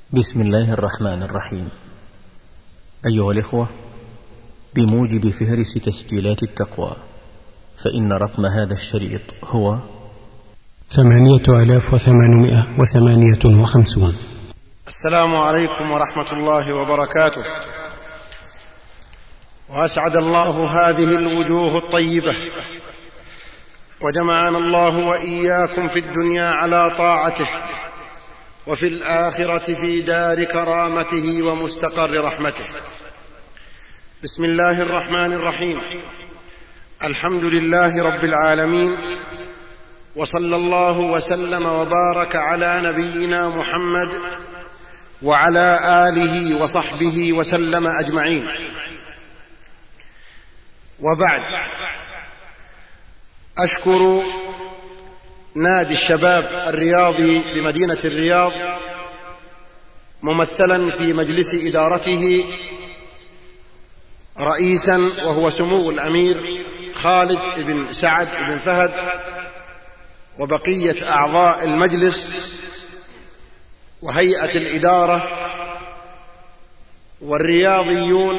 بسم الله الرحمن الرحيم. أيها الإخوة، بموجب فهرس تسجيلات التقوى، فإن رقم هذا الشريط هو 8858. السلام عليكم ورحمة الله وبركاته، وأسعد الله هذه الوجوه الطيبة، وجمعنا الله وإياكم في الدنيا على طاعته، وفي الآخرة في دار كرامته ومستقر رحمته. بسم الله الرحمن الرحيم. الحمد لله رب العالمين، وصلى الله وسلم وبارك على نبينا محمد وعلى آله وصحبه وسلم أجمعين. وبعد، أشكر نادي الشباب الرياضي بمدينة الرياض ممثلا في مجلس إدارته رئيسا وهو سمو الأمير خالد بن سعد بن فهد، وبقية أعضاء المجلس وهيئة الإدارة والرياضيون،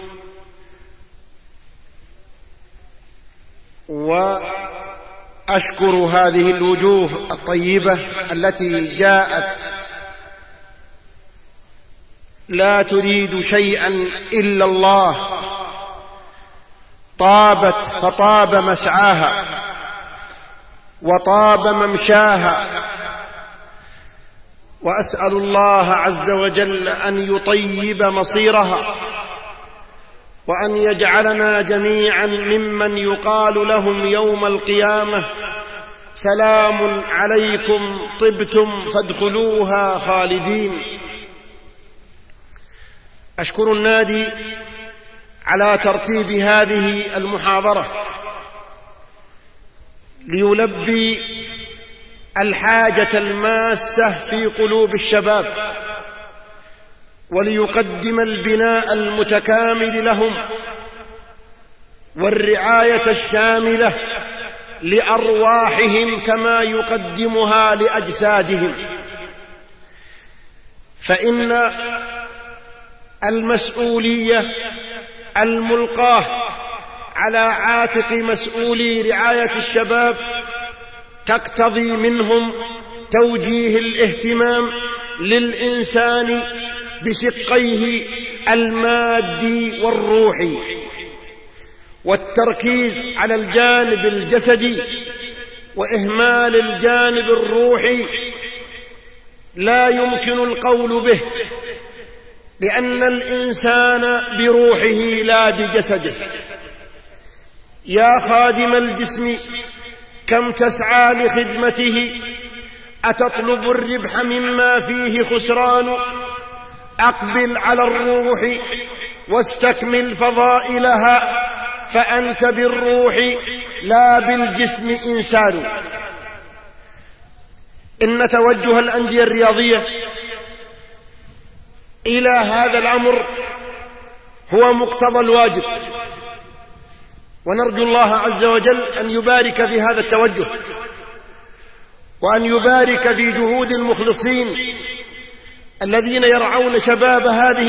وأشكر هذه الوجوه الطيبة التي جاءت لا تريد شيئا إلا الله، طابت فطاب مسعاها وطاب ممشاها، وأسأل الله عز وجل أن يطيب مصيرها، وأن يجعلنا جميعا ممن يقال لهم يوم القيامة: سلام عليكم طبتم فادخلوها خالدين. أشكر النادي على ترتيب هذه المحاضرة ليلبي الحاجة الماسة في قلوب الشباب، وليقدم البناء المتكامل لهم والرعاية الشاملة لأرواحهم كما يقدمها لأجسادهم، فإن المسؤولية الملقاة على عاتق مسؤولي رعاية الشباب تقتضي منهم توجيه الاهتمام للإنسان بشقيه المادي والروحي، والتركيز على الجانب الجسدي وإهمال الجانب الروحي لا يمكن القول به، لأن الإنسان بروحه لا بجسده. يا خادم الجسم، كم تسعى لخدمته، أتطلب الربح مما فيه خسران؟ أقبل على الروح واستكمل فضائلها، فأنت بالروح لا بالجسم إنسان. إن توجه الأندية الرياضية إلى هذا الأمر هو مقتضى الواجب، ونرجو الله عز وجل أن يبارك في هذا التوجه، وأن يبارك في جهود المخلصين الذين يرعون شباب هذه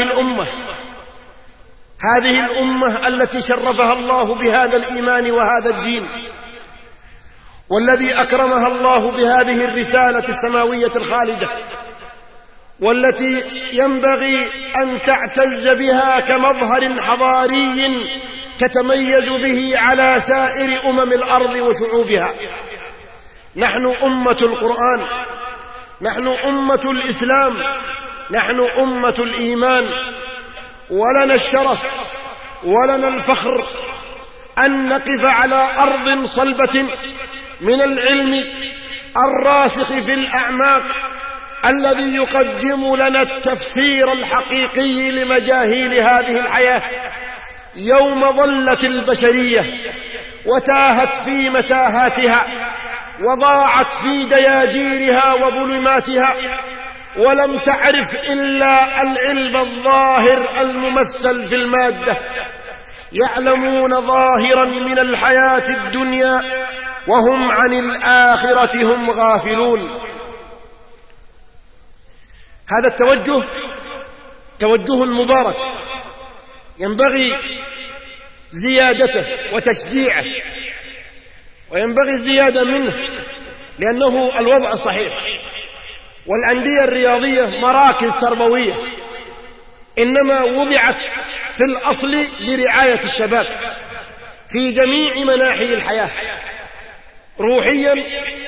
الأمة التي شرفها الله بهذا الإيمان وهذا الدين، والذي أكرمها الله بهذه الرسالة السماوية الخالدة، والتي ينبغي أن تعتز بها كمظهر حضاري تتميز به على سائر الأرض وشعوبها. نحن أمة القرآن، نحن أمة الإسلام، نحن أمة الإيمان، ولنا الشرف ولنا الفخر أن نقف على أرض صلبة من العلم الراسخ في الأعماق، الذي يقدم لنا التفسير الحقيقي لمجاهيل هذه الحياة يوم ظلت البشرية وتاهت في متاهاتها وضاعت في دياجيرها وظلماتها، ولم تعرف إلا العلم الظاهر الممثل في المادة. يعلمون ظاهرا من الحياة الدنيا وهم عن الآخرة هم غافلون. هذا التوجه توجه مبارك ينبغي زيادته وتشجيعه، وينبغي الزيادة منه، لأنه الوضع صحيح. والأندية الرياضية مراكز تربوية إنما وضعت في الأصل لرعاية الشباب في جميع مناحي الحياة، روحيا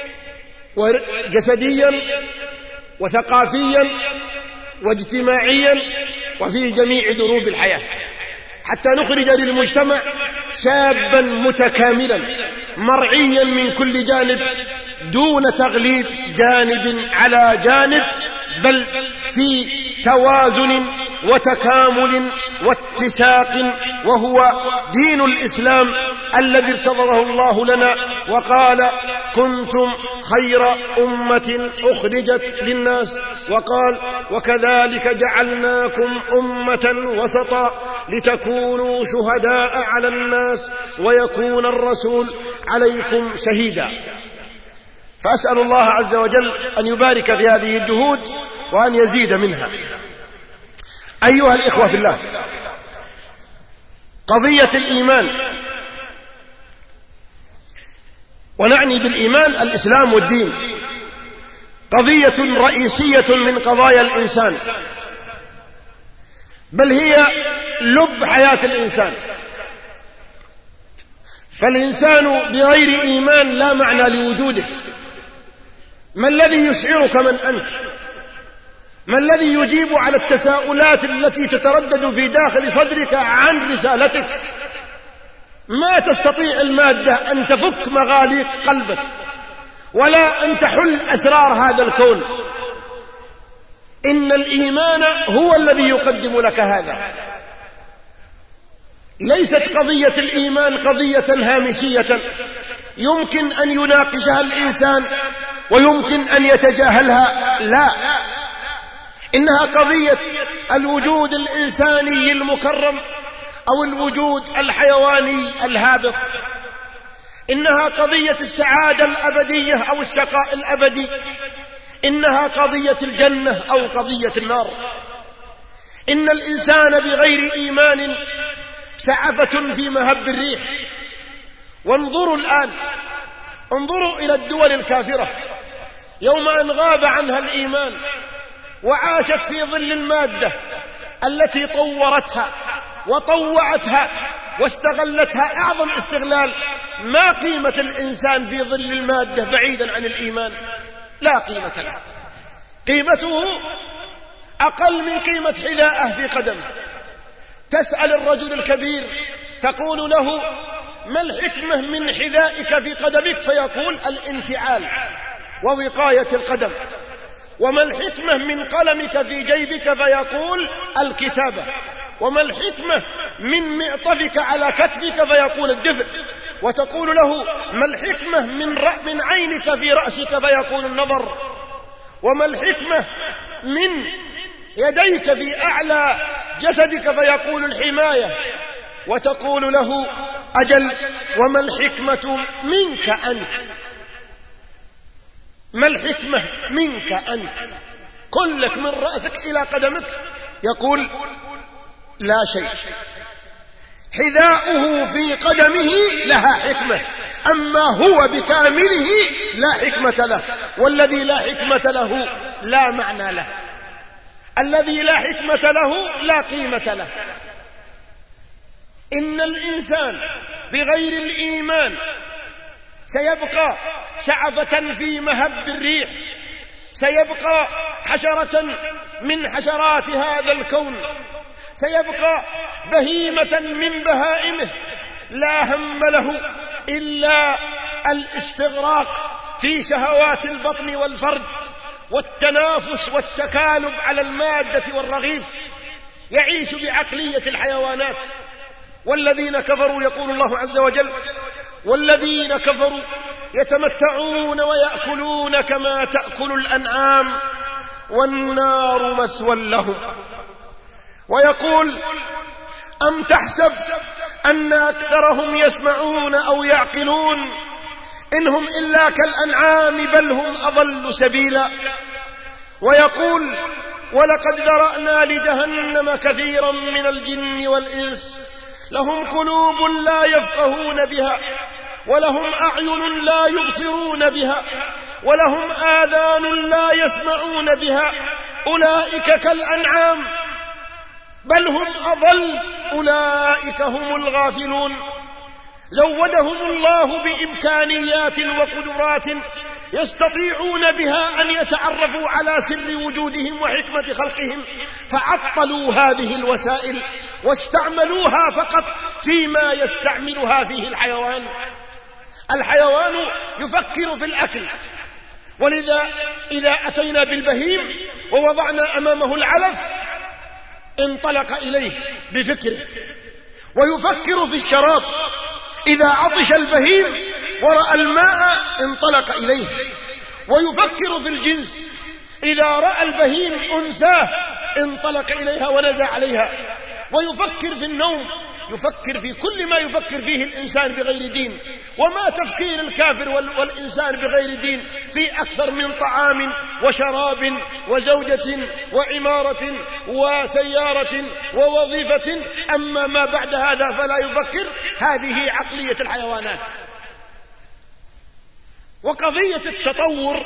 وجسديا وثقافيا واجتماعيا وفي جميع دروب الحياة، حتى نخرج للمجتمع شابا متكاملا مرعيا من كل جانب دون تغليب جانب على جانب، بل في توازن وتكامل واتساق، وهو دين الإسلام الذي ارتضاه الله لنا وقال كنتم خير أمة أخرجت للناس، وقال وكذلك جعلناكم أمة وسطا لتكونوا شهداء على الناس ويكون الرسول عليكم شهيدا. فأسأل الله عز وجل أن يبارك في هذه الجهود وأن يزيد منها. أيها الإخوة في الله، قضية الإيمان، ونعني بالإيمان الإسلام والدين، قضية رئيسية من قضايا الإنسان، بل هي لب حياة الإنسان. فالإنسان بغير إيمان لا معنى لوجوده. ما الذي يشعرك من أنت؟ ما الذي يجيب على التساؤلات التي تتردد في داخل صدرك عن رسالتك؟ ما تستطيع المادة أن تفك مغاليق قلبك ولا أن تحل أسرار هذا الكون. إن الإيمان هو الذي يقدم لك هذا. ليست قضية الإيمان قضية هامشية يمكن أن يناقشها الإنسان ويمكن أن يتجاهلها، لا، إنها قضية الوجود الإنساني المكرم أو الوجود الحيواني الهابط. إنها قضية السعادة الأبدية أو الشقاء الأبدي. إنها قضية الجنة أو قضية النار. إن الإنسان بغير إيمان سعفة في مهب الريح. وانظروا الآن، انظروا إلى الدول الكافرة يوم أن غاب عنها الإيمان وعاشت في ظل المادة التي طورتها وطوعتها واستغلتها أعظم استغلال. ما قيمة الإنسان في ظل المادة بعيدا عن الإيمان؟ لا قيمة له. قيمته أقل من قيمة حذاءه في قدمه. تسأل الرجل الكبير تقول له ما الحكمة من حذائك في قدمك؟ فيقول الانتعال ووقاية القدم. وما الحكمة من قلمك في جيبك؟ فيقول الكتابة. وما الحكمة من معطفك على كتفك؟ فيقول الدفء. وتقول له ما الحكمة من عينك في رأسك؟ فيقول النظر. وما الحكمة من يديك في أعلى جسدك؟ فيقول الحماية. وتقول له أجل وما الحكمة منك أنت؟ ما الحكمة منك أنت؟ كلك من رأسك إلى قدمك. يقول لا شيء. حذاؤه في قدمه لها حكمة، أما هو بكامله لا حكمة له. والذي لا حكمة له لا معنى له. الذي لا حكمة له لا قيمة له. إن الإنسان بغير الإيمان سيبقى شعفة في مهب الريح، سيبقى حشرة من حشرات هذا الكون، سيبقى بهيمة من بهائمه لا هم له إلا الاستغراق في شهوات البطن والفرج والتنافس والتكالب على المادة والرغيف. يعيش بعقلية الحيوانات. والذين كفروا يقول الله عز وجل والذين كفروا يتمتعون ويأكلون كما تأكل الأنعام والنار مثوى لهم. ويقول أم تحسب أن أكثرهم يسمعون أو يعقلون إنهم إلا كالأنعام بل هم أضل سبيلا. ويقول ولقد ذرأنا لجهنم كثيرا من الجن والإنس لهم قلوب لا يفقهون بها ولهم أعين لا يبصرون بها ولهم آذان لا يسمعون بها أولئك كالأنعام بل هم أضل أولئك هم الغافلون زودهم الله بإمكانيات وقدرات يستطيعون بها أن يتعرفوا على سر وجودهم وحكمة خلقهم، فعطلوا هذه الوسائل واستعملوها فقط فيما يستعملها فيه الحيوان. الحيوان يفكر في الأكل، ولذا إذا أتينا بالبهيم ووضعنا أمامه العلف انطلق إليه بفكره، ويفكر في الشراب، إذا عطش البهيم ورأى الماء انطلق إليه، ويفكر في الجنس، إذا رأى البهيم أنثاه انطلق إليها ونزع عليها، ويفكر في النوم، يفكر في كل ما يفكر فيه الإنسان بغير دين. وما تفكير الكافر والإنسان بغير دين في أكثر من طعام وشراب وزوجة وعمارة وسيارة ووظيفة، أما ما بعد هذا فلا يفكر. هذه عقلية الحيوانات. وقضية التطور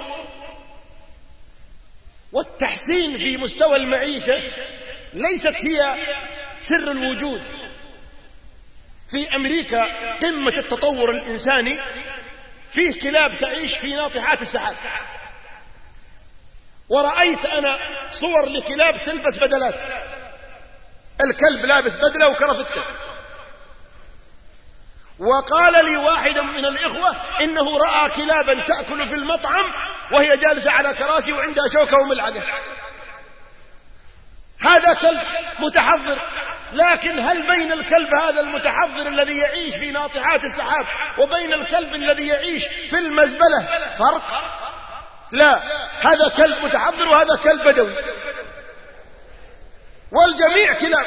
والتحسين في مستوى المعيشة ليست هي سر الوجود. في أمريكا قمة التطور الإنساني فيه كلاب تعيش في ناطحات السحاب، ورأيت أنا صور لكلاب تلبس بدلات، الكلب لابس بدلة وكرفتة. وقال لي واحد من الإخوة إنه رأى كلابا تأكل في المطعم وهي جالسة على كراسي وعندها شوكة وملعقة. هذا كلب متحضر، لكن هل بين الكلب هذا المتحضر الذي يعيش في ناطحات السحاب وبين الكلب الذي يعيش في المزبلة فرق؟ لا، هذا كلب متحضر وهذا كلب بدوي، والجميع كلاب.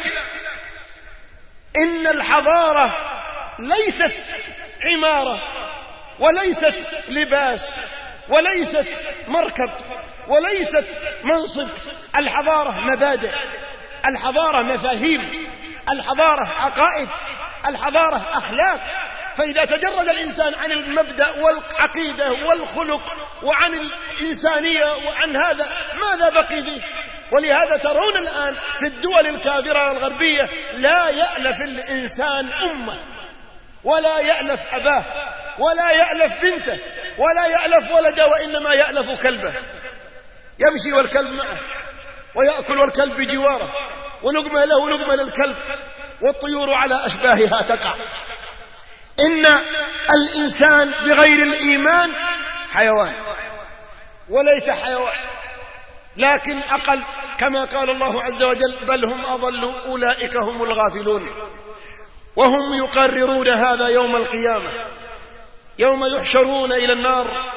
إن الحضارة ليست عمارة وليست لباس وليست مركب وليست منصب. الحضارة مبادئ، الحضارة مفاهيم، الحضارة عقائد، الحضارة أخلاق. فإذا تجرد الإنسان عن المبدأ والعقيدة والخلق وعن الإنسانية وعن هذا، ماذا بقي فيه؟ ولهذا ترون الآن في الدول الكافرة الغربية لا يألف الإنسان أمه، ولا يألف أباه، ولا يألف بنته، ولا يألف ولده، وإنما يألف كلبه. يمشي والكلب معه، ويأكل والكلب بجواره، ولقمة له ولقمة للكلب، والطيور على أشباهها تقع. إن الإنسان بغير الإيمان حيوان، وليت حيوان لكن أقل، كما قال الله عز وجل: بل هم أضل أولئك هم الغافلون. وهم يقررون هذا يوم القيامة، يوم يحشرون إلى النار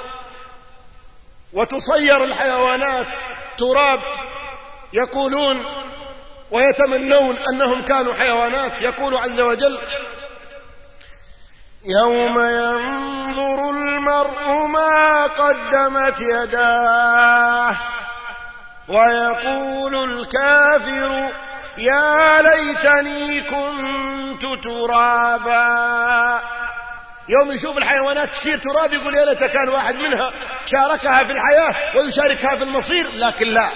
وتصير الحيوانات تراب، يقولون ويتمنون أنهم كانوا حيوانات. يقول عز وجل: يوم ينظر المرء ما قدمت يداه ويقول الكافر يا ليتني كنت ترابا. يوم يشوف الحيوانات تصير تراب يقول يا ليت كان واحد منها شاركها في الحياة ويشاركها في المصير، لكن لا.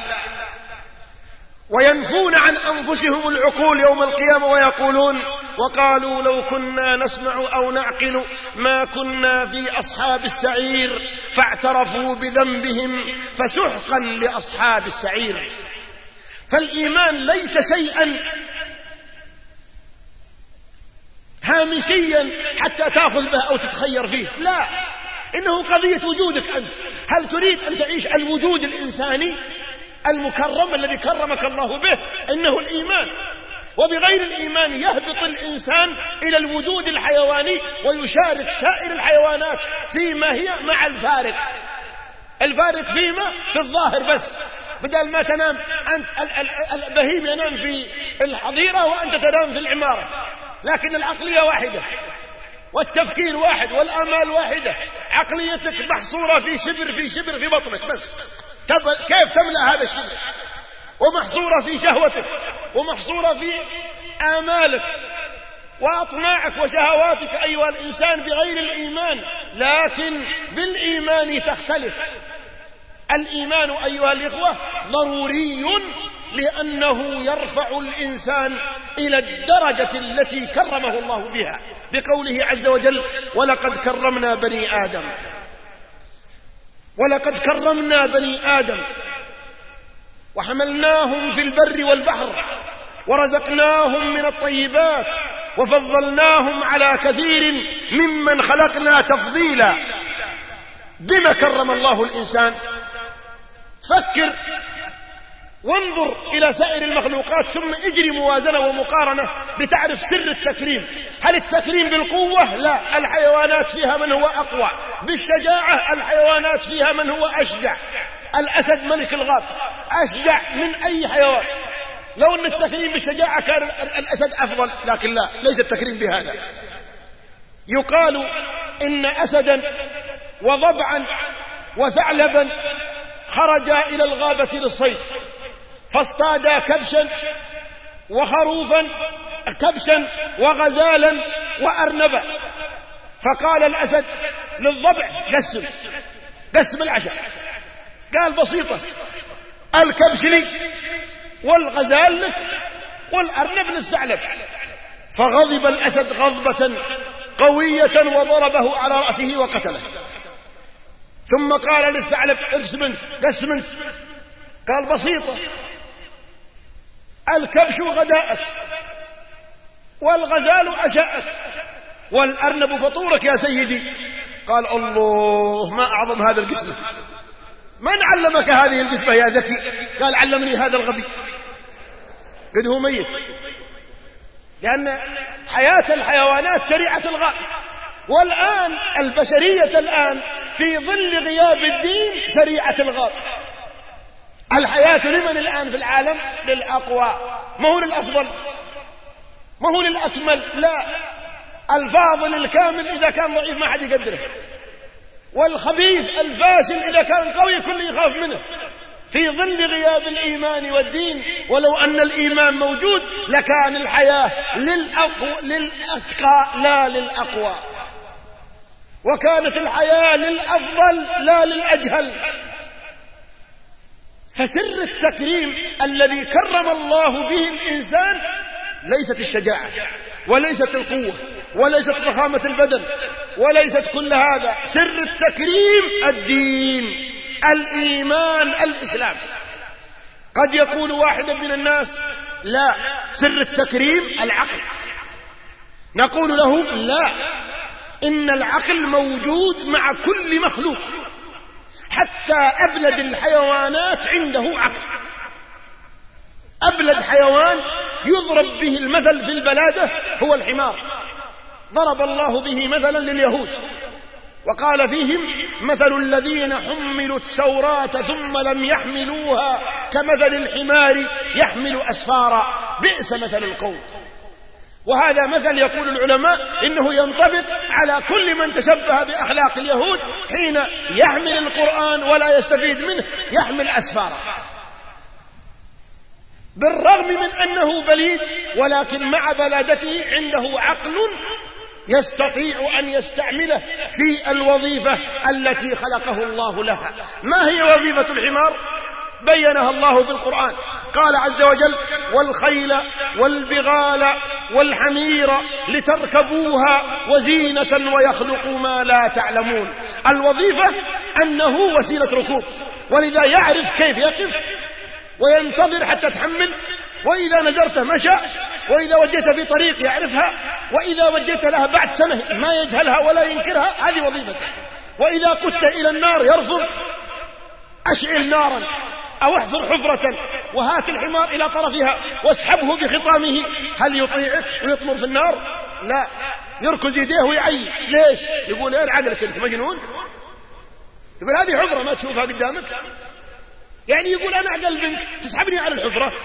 وينفون عن أنفسهم العقول يوم القيامة ويقولون: وقالوا لو كنا نسمع أو نعقل ما كنا في أصحاب السعير فاعترفوا بذنبهم فسحقا لأصحاب السعير. فالإيمان ليس شيئا هامشيا حتى تأخذ به أو تتخير فيه، لا، إنه قضية وجودك أنت. هل تريد أن تعيش الوجود الإنساني المكرم الذي كرمك الله به؟ إنه الإيمان. وبغير الإيمان يهبط الإنسان إلى الوجود الحيواني ويشارك سائر الحيوانات فيما هي مع الفارق. الفارق فيما في الظاهر بس، بدل ما تنام أنت البهيم ينام في الحظيرة وأنت تنام في العمارة، لكن العقلية واحدة والتفكير واحد والآمال واحدة. عقليتك محصورة في شبر في شبر في بطنك بس. كيف تملأ هذا الشبر؟ ومحصورة في شهوتك ومحصورة في آمالك وأطماعك وشهواتك أيها الإنسان بغير الإيمان، لكن بالإيمان تختلف. الإيمان أيها الإخوة ضروري لأنه يرفع الإنسان إلى الدرجة التي كرمه الله بها بقوله عز وجل: ولقد كرمنا بني آدم. ولقد كرمنا بني آدم وحملناهم في البر والبحر ورزقناهم من الطيبات وفضلناهم على كثير ممن خلقنا تفضيلا. بما كرم الله الإنسان؟ فكر وانظر إلى سائر المخلوقات ثم اجري موازنة ومقارنة لتعرف سر التكريم. هل التكريم بالقوة؟ لا، الحيوانات فيها من هو أقوى. بالشجاعة؟ الحيوانات فيها من هو أشجع. الأسد ملك الغاب أشجع من أي حيوان. لو أن التكريم بالشجاعة كان الأسد أفضل، لكن لا، ليس التكريم بهذا. يقال إن أسدا وضبعا وثعلبا خرجا إلى الغابة للصيد، فاصطادا كبشا وخروفا، كبشا وغزالا وأرنبا. فقال الأسد للضبع: قسم العشاء. قال: بسيطة، الكبش لي والغزال لك والأرنب للثعلب. فغضب الأسد غضبة قوية وضربه على رأسه وقتله. ثم قال للثعلب: قسم انت. قال: بسيطة، الكبش غداءك والغزال عشاءك والأرنب فطورك يا سيدي. قال: الله، ما أعظم هذا القسمة! من علمك هذه القسمة يا ذكي؟ قال: علمني هذا الغبي. قد هو ميت، لأن حياة الحيوانات سريعة الغاء. والآن البشرية الآن في ظل غياب الدين سريعة الغاء. الحياة لمن الآن في العالم؟ للأقوى، ما هو للأفضل، ما هو للأكمل، لا. الفاضل الكامل إذا كان ضعيف ما حد يقدره، والخبيث الفاشل إذا كان قوي كل يخاف منه، في ظل غياب الإيمان والدين. ولو أن الإيمان موجود لكان الحياة للأتقى لا للأقوى، وكانت الحياة للأفضل لا للأجهل. فسر التكريم الذي كرم الله به الإنسان ليست الشجاعة وليست القوة وليست ضخامة البدن وليست كل هذا. سر التكريم الدين، الإيمان، الإسلام. قد يقول واحد من الناس: لا، سر التكريم العقل. نقول له: لا، إن العقل موجود مع كل مخلوق، حتى أبلد الحيوانات عنده عقل. أبلد حيوان يضرب به المثل في البلادة هو الحمار. ضرب الله به مثلا لليهود وقال فيهم: مثل الذين حملوا التوراة ثم لم يحملوها كمثل الحمار يحمل أسفارا بئس مثل القوم. وهذا مثل يقول العلماء إنه ينطبق على كل من تشبه بأخلاق اليهود حين يحمل القرآن ولا يستفيد منه، يحمل أسفارا. بالرغم من أنه بليد، ولكن مع بلادته عنده عقل يستطيع أن يستعمله في الوظيفة التي خلقه الله لها. ما هي وظيفة الحمار؟ بينها الله في القرآن. قال عز وجل: والخيل والبغال والحمير لتركبوها وزينة ويخلق ما لا تعلمون. الوظيفة أنه وسيلة ركوب، ولذا يعرف كيف يقف وينتظر حتى تحمل، وإذا نزرته مشى، وإذا وجهت في طريق يعرفها، وإذا وجهت لها بعد سنة ما يجهلها ولا ينكرها. هذه وظيفته. وإذا قدت إلى النار يرفض: أشعل نارا أو احفر حفرة وهات الحمار إلى طرفها واسحبه بخطامه. هل يطيعك ويطمر في النار؟ لا، يركز يديه ويعيي. ليش؟ يقول: ايه عقلك انت مجنون؟ يقول: هذه حفرة ما تشوفها قدامك؟ يعني يقول: أنا أعقل منك تسحبني على الحفرة.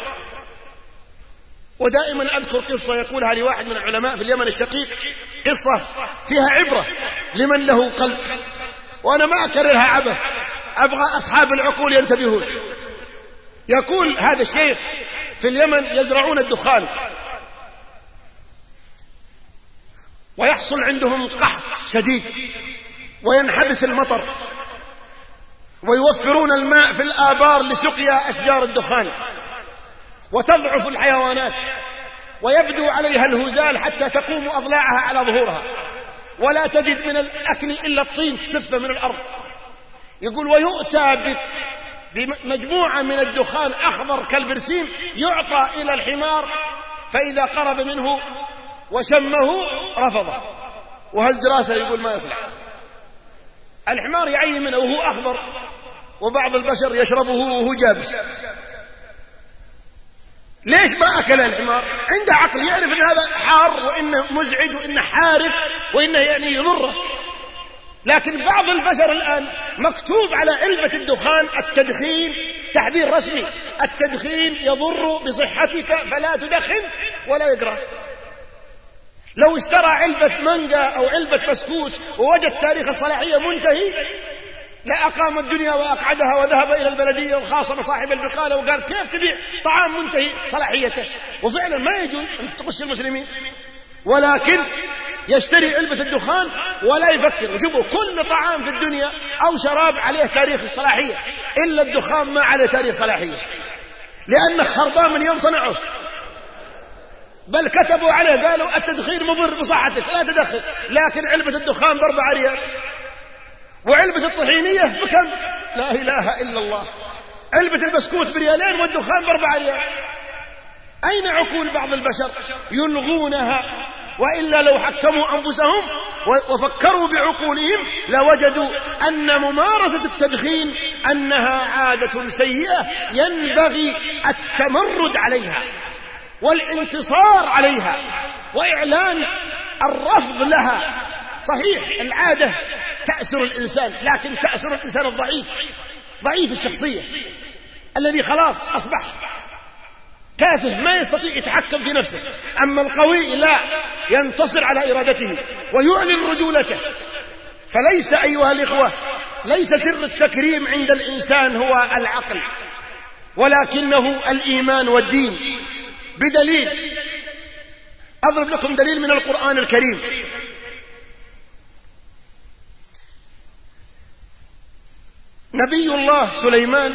ودائما أذكر قصة يقولها لواحد من العلماء في اليمن الشقيق، قصة فيها عبرة لمن له قلب، وأنا ما أكررها عبث، أبغى أصحاب العقول ينتبهون. يقول هذا الشيخ في اليمن يزرعون الدخان ويحصل عندهم قحط شديد وينحبس المطر ويوفرون الماء في الآبار لسقيا أشجار الدخان وتضعف الحيوانات ويبدو عليها الهزال حتى تقوم أضلاعها على ظهورها ولا تجد من الأكل إلا الطين تسفه من الأرض. يقول ويؤتى بمجموعة من الدخان أخضر كالبرسيم يعطى إلى الحمار فإذا قرب منه وشمه رفضه وهز راسه يقول ما يصلح. الحمار يعي منه وهو أخضر وبعض البشر يشربه وهو جابس. ليش ما أكل الحمار؟ عنده عقل يعرف أن هذا حار وإنه مزعج وإنه حارق وإنه يعني يضره. لكن بعض البشر الآن مكتوب على علبة الدخان التدخين تحذير رسمي، التدخين يضر بصحتك فلا تدخن ولا يقرأ. لو اشترى علبة مانجا أو علبة بسكوت ووجد تاريخ الصلاحية منتهي لأقام الدنيا وأقعدها وذهب إلى البلدية وخاصم صاحب البقالة وقال كيف تبيع طعام منتهي صلاحيته؟ وفعلا ما يجوز أن تغش المسلمين، ولكن يشتري علبة الدخان ولا يفكر. شوفوا كل طعام في الدنيا أو شراب عليه تاريخ الصلاحية إلا الدخان ما عليه تاريخ صلاحية لأنه خربان من يوم صنعه، بل كتبوا عليه قالوا التدخين مضر بصحتك لا تدخن. لكن علبة الدخان ب4 ريال وعلبة الطحينية بكم؟ لا إله إلا الله. علبة البسكوت ب2 والدخان ب4 ريال. أين عقول بعض البشر؟ يلغونها، وإلا لو حكموا أنفسهم وفكروا بعقولهم لوجدوا أن ممارسة التدخين أنها عادة سيئة ينبغي التمرد عليها والانتصار عليها وإعلان الرفض لها. صحيح العادة تأسر الإنسان، لكن تأسر الإنسان الضعيف ضعيف الشخصية الذي خلاص أصبح تافه ما يستطيع يتحكم في نفسه. أما القوي لا، ينتصر على إرادته ويعلن رجولته. فليس أيها الإخوة، ليس سر التكريم عند الإنسان هو العقل، ولكنه الإيمان والدين. بدليل أضرب لكم دليل من القرآن الكريم. نبي الله سليمان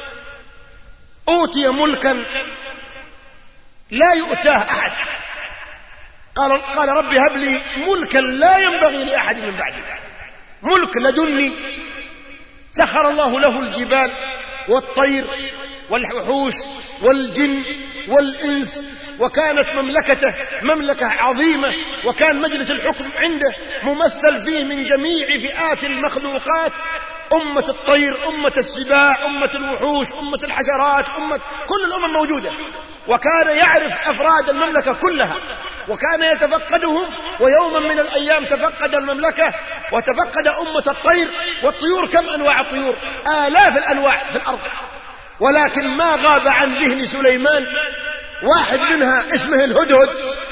أوتي ملكا لا يؤتاه أحد. قال رب هب لي ملكا لا ينبغي لأحد من بعدي، ملك لدني. سخر الله له الجبال والطير والوحوش والجن والإنس، وكانت مملكته مملكة عظيمة، وكان مجلس الحكم عنده ممثل فيه من جميع فئات المخلوقات، أمة الطير، أمة السباع، أمة الوحوش، أمة الحشرات، كل الأمم موجودة. وكان يعرف أفراد المملكة كلها وكان يتفقدهم. ويوما من الأيام تفقد المملكة وتفقد أمة الطير. والطيور كم أنواع الطيور؟ آلاف الأنواع في الأرض، ولكن ما غاب عن ذهن سليمان واحد منها اسمه الهدهد.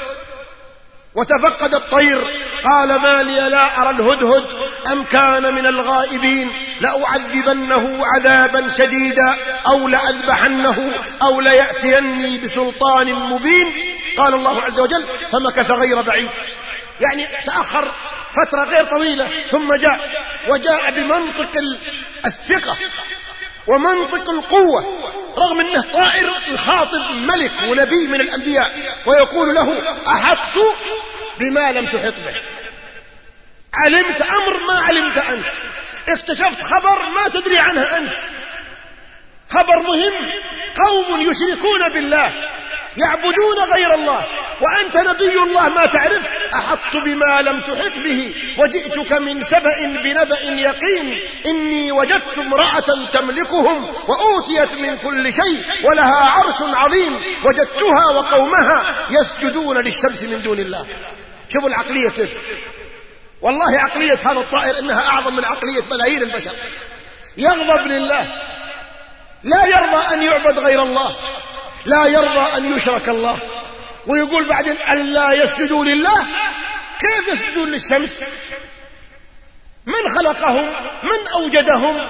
وتفقد الطير قال ما لي لا أرى الهدهد أم كان من الغائبين لأعذبنه عذابا شديدا أو لأذبحنه أو ليأتيني بسلطان مبين. قال الله عز وجل فمكث غير بعيد، يعني تأخر فترة غير طويلة ثم وجاء بمنطق الثقة ومنطق القوة، رغم أنه طائر يخاطب ملك ونبي من الأنبياء ويقول له أحطت بما لم تحط به، علمت أمر ما علمت أنت، اكتشفت خبر ما تدري عنه أنت، خبر مهم، قوم يشركون بالله يعبدون غير الله وأنت نبي الله ما تعرف. أحطت بما لم تحط به وجئتك من سبأ بنبأ يقين إني وجدت امرأة تملكهم وأوتيت من كل شيء ولها عرش عظيم وجدتها وقومها يسجدون للشمس من دون الله. شوفوا العقلية كيف، والله عقلية هذا الطائر إنها أعظم من عقلية ملايين البشر. يغضب لله، لا يرضى أن يعبد غير الله، لا يرضى أن يشرك الله، ويقول بعدين ألا يسجدوا لله. كيف يسجدون للشمس؟ من خلقهم؟ من أوجدهم؟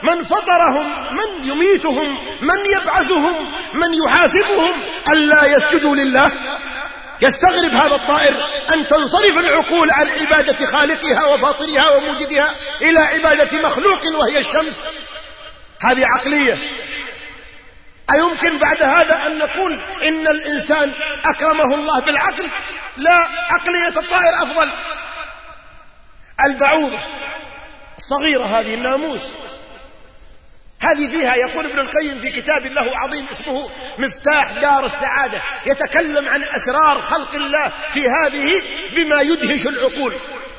من فطرهم، من يميتهم، من يبعثهم، من يحاسبهم، ألا يسجدوا لله؟ يستغرب هذا الطائر أن تنصرف العقول عن عبادة خالقها وفاطرها وموجدها إلى عبادة مخلوق وهي الشمس. هذه عقلية. أيمكن بعد هذا أن نقول إن الإنسان أكرمه الله بالعقل؟ لا، عقلية الطائر أفضل. البعوضة الصغيرة هذه، الناموس، هذه فيها، يقول ابن القيم في كتاب له عظيم اسمه مفتاح دار السعادة، يتكلم عن أسرار خلق الله في هذه بما يدهش العقول.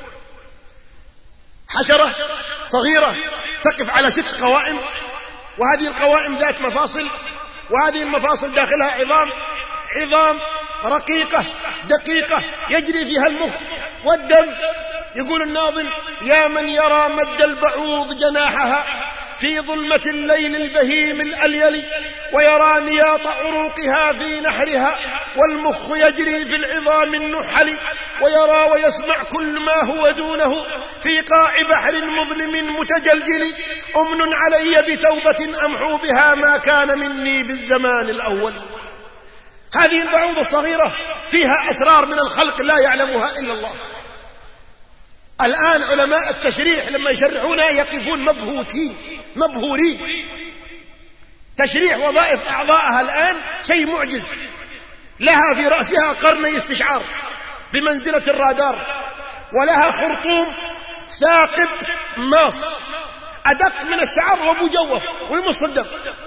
حشرة صغيرة تقف على 6 قوائم، وهذه القوائم ذات مفاصل، وهذه المفاصل داخلها عظام رقيقة دقيقة يجري فيها المخ والدم. يقول الناظم: يا من يرى مد البعوض جناحها في ظلمة الليل البهيم الأليل، ويرى نياط عروقها في نحرها، والمخ يجري في العظام النحل، ويرى ويسمع كل ما هو دونه في قاع بحر مظلم متجلجل. أمن علي بتوبة أمحو بها ما كان مني في الزمان الأول. هذه البعوضة الصغيرة فيها أسرار من الخلق لا يعلمها إلا الله. الآن علماء التشريح لما يشرحونها يقفون مبهورين. تشريح وظائف أعضائها الآن شيء معجز. لها في رأسها قرني استشعار بمنزلة الرادار، ولها خرطوم ثاقب ماص أدق من الشعر ومجوف ويمص الدم،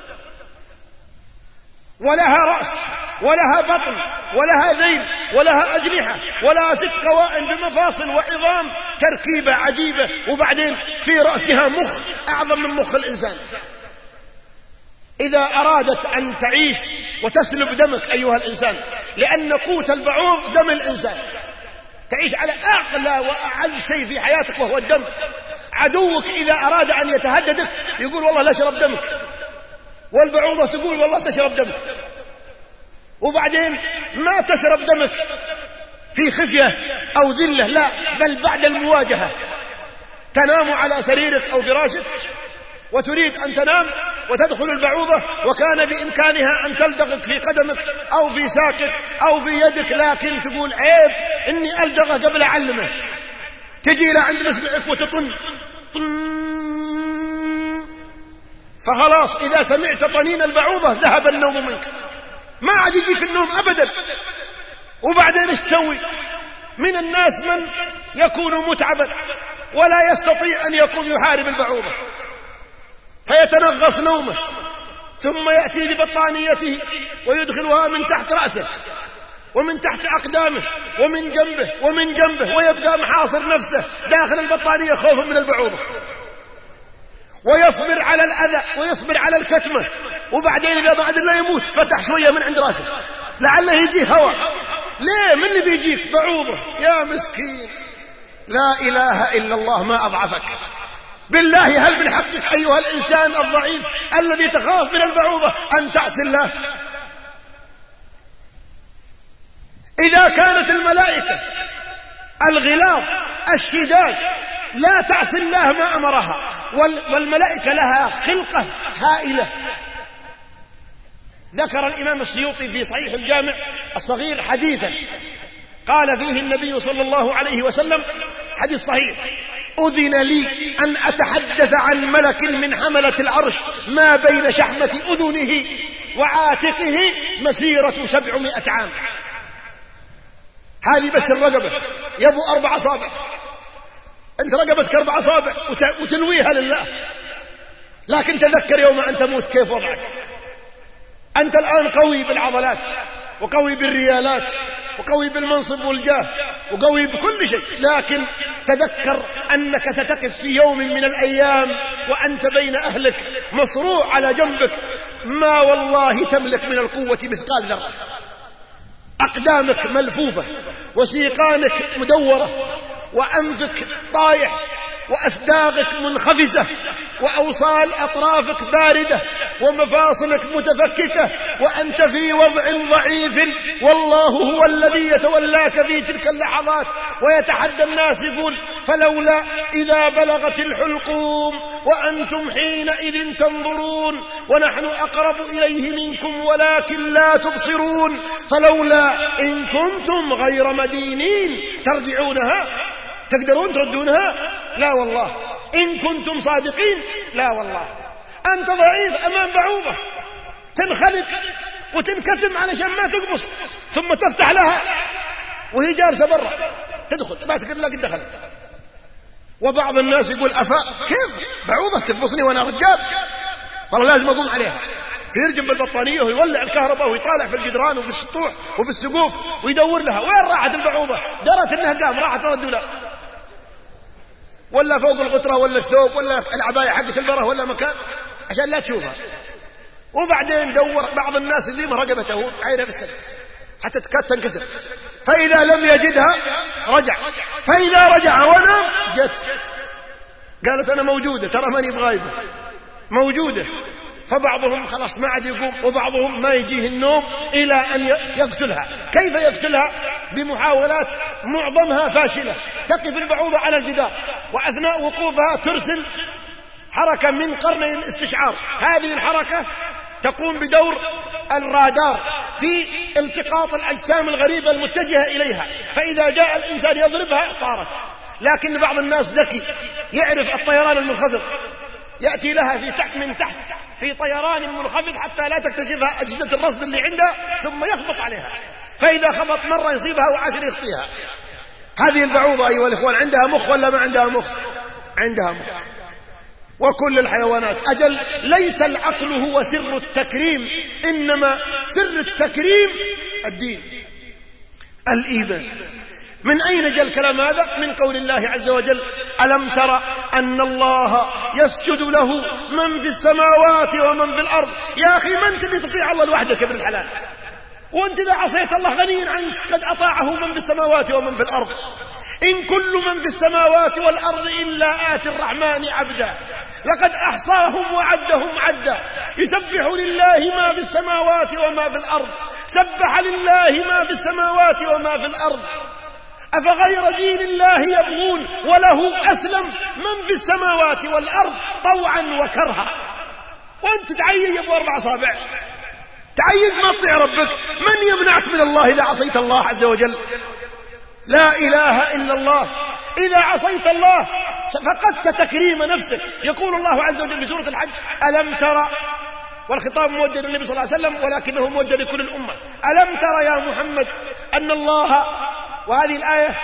ولها رأس، ولها بطن، ولها ذيل، ولها أجنحة، ولها 6 قوائم بمفاصل وعظام، تركيبة عجيبة. وبعدين في رأسها مخ أعظم من مخ الإنسان. إذا أرادت أن تعيش وتسلب دمك أيها الإنسان، لأن قوت البعوض دم الإنسان، تعيش على أغلى وأعز شيء في حياتك وهو الدم. عدوك إذا أراد أن يتهددك يقول والله لا أشرب دمك، والبعوضة تقول والله تشرب دمك. وبعدين ما تشرب دمك في خفية أو ذلة، لا، بل بعد المواجهة. تنام على سريرك أو فراشك وتريد أن تنام وتدخل البعوضة، وكان بإمكانها أن تلدغك في قدمك أو في ساقك أو في يدك، لكن تقول عيب إني ألدغه قبل أعلمه. تجي إلى عند مسمعك وتطن، فخلاص إذا سمعت طنين البعوضة ذهب النوم منك، ما عاد يجيك النوم أبدا. وبعدين ايش تسوي؟ من الناس من يكون متعبا ولا يستطيع أن يقوم يحارب البعوضة، فيتنغص نومه، ثم يأتي ببطانيته ويدخلها من تحت رأسه ومن تحت أقدامه ومن جنبه ويبقى محاصر نفسه داخل البطانية خوفا من البعوضة، ويصبر على الأذى ويصبر على الكتمة. وبعدين إذا بعد لا يموت فتح شوية من عند رأسه لعله يجيه هواء. ليه؟ من اللي بيجيك؟ بعوضة. يا مسكين، لا إله إلا الله ما أضعفك. بالله هل من حقك أيها الإنسان الضعيف الذي تخاف من البعوضة أن تعصي الله؟ إذا كانت الملائكة الغلاظ الشداد لا تعصي الله ما أمرها، والملائكة لها خلقة هائلة. ذكر الإمام السيوطي في صحيح الجامع الصغير حديثا قال فيه النبي صلى الله عليه وسلم، حديث صحيح: أذن لي أن أتحدث عن ملك من حملة العرش ما بين شحمة أذنه وعاتقه مسيرة 700 عام. هذه بس الرقبة، يبو 4 أصابع. أنت رقبتك 4 أصابع وتنويها لله، لكن تذكر يوم أن تموت كيف وضعك. أنت الآن قوي بالعضلات وقوي بالريالات وقوي بالمنصب والجاه وقوي بكل شيء، لكن تذكر أنك ستقف في يوم من الأيام وأنت بين أهلك مصروع على جنبك، ما والله تملك من القوة مثقال ذرة. أقدامك ملفوفة وسيقانك مدورة وأنفك طايح وأسداغك منخفسة وأوصال أطرافك باردة ومفاصلك متفككة، وأنت في وضع ضعيف، والله هو الذي يتولاك في تلك اللحظات ويتحدى الناس، يقول فلولا إذا بلغت الحلقوم وأنتم حينئذ تنظرون ونحن أقرب إليه منكم ولكن لا تبصرون فلولا إن كنتم غير مدينين ترجعونها، تقدرون تردونها؟ لا والله. إن كنتم صادقين؟ لا والله. أنت ضعيف أمام بعوضة تنخلق وتنكتم علشان ما تقبص، ثم تفتح لها وهي جالسة برا تدخل ما تقدر لك دخلت. وبعض الناس يقول كيف بعوضة تقبصني وأنا رجال؟ والله لازم أقوم عليها. فيرجم بالبطانية ويولع الكهرباء ويطالع في الجدران وفي السطوح وفي السقوف ويدور لها. وين راحت البعوضة؟ درت إنها قام، راحت رد ولا فوق الغطرة ولا الثوب ولا العباية حقة البره ولا مكان عشان لا تشوفها. وبعدين دور بعض الناس اللي رقبته عينه في السد حتى تنكسر، فإذا لم يجدها رجع، فإذا رجع ونام جت قالت أنا موجودة، ترى ماني بغايبة، موجودة. فبعضهم خلاص ما عاد يقوم، وبعضهم ما يجيه النوم إلى أن يقتلها. كيف يقتلها؟ بمحاولات معظمها فاشلة. تقف البعوضة على الجدار وأثناء وقوفها ترسل حركة من قرني الاستشعار. هذه الحركة تقوم بدور الرادار في التقاط الأجسام الغريبة المتجهة إليها، فإذا جاء الإنسان يضربها طارت. لكن بعض الناس ذكي يعرف الطيران المنخفض، يأتي لها من تحت في طيران منخفض حتى لا تكتشفها أجهزة الرصد اللي عندها، ثم يخبط عليها، فإذا خبط مرة يصيبها وعشر يخطيها. هذه البعوضة أيها الإخوان عندها مخ ولا ما عندها مخ؟ عندها مخ. وكل الحيوانات. أجل ليس العقل هو سر التكريم، إنما سر التكريم الدين، الإيمان. من أين جاء الكلام هذا؟ من قول الله عز وجل: ألم تر أن الله يسجد له من في السماوات ومن في الأرض. يا أخي ما أنت اللي تطيع الله لوحدك يا ابن الحلال، وأنت إذا عصيت الله غني عنك، قد أطاعه من في السماوات ومن في الأرض. إن كل من في السماوات والأرض إلا آتي الرحمن عبدا لقد أحصاهم وعدهم عدا. يسبح لله ما في السماوات وما في الأرض، سبح لله ما في السماوات وما في الأرض. أفغير دين الله يبغون وله أسلم من في السماوات والأرض طوعا وكرها. وأنت تعيي أبو 4 أصابع، تعيي ما تطيع ربك. من يمنعك من الله إذا عصيت الله عز وجل؟ لا إله إلا الله. إذا عصيت الله فقدت تكريم نفسك. يقول الله عز وجل في سورة الحج: ألم ترى، والخطاب موجه للنبي صلى الله عليه وسلم ولكنه موجه لكل الأمة: ألم ترى يا محمد أن الله، وهذه الآية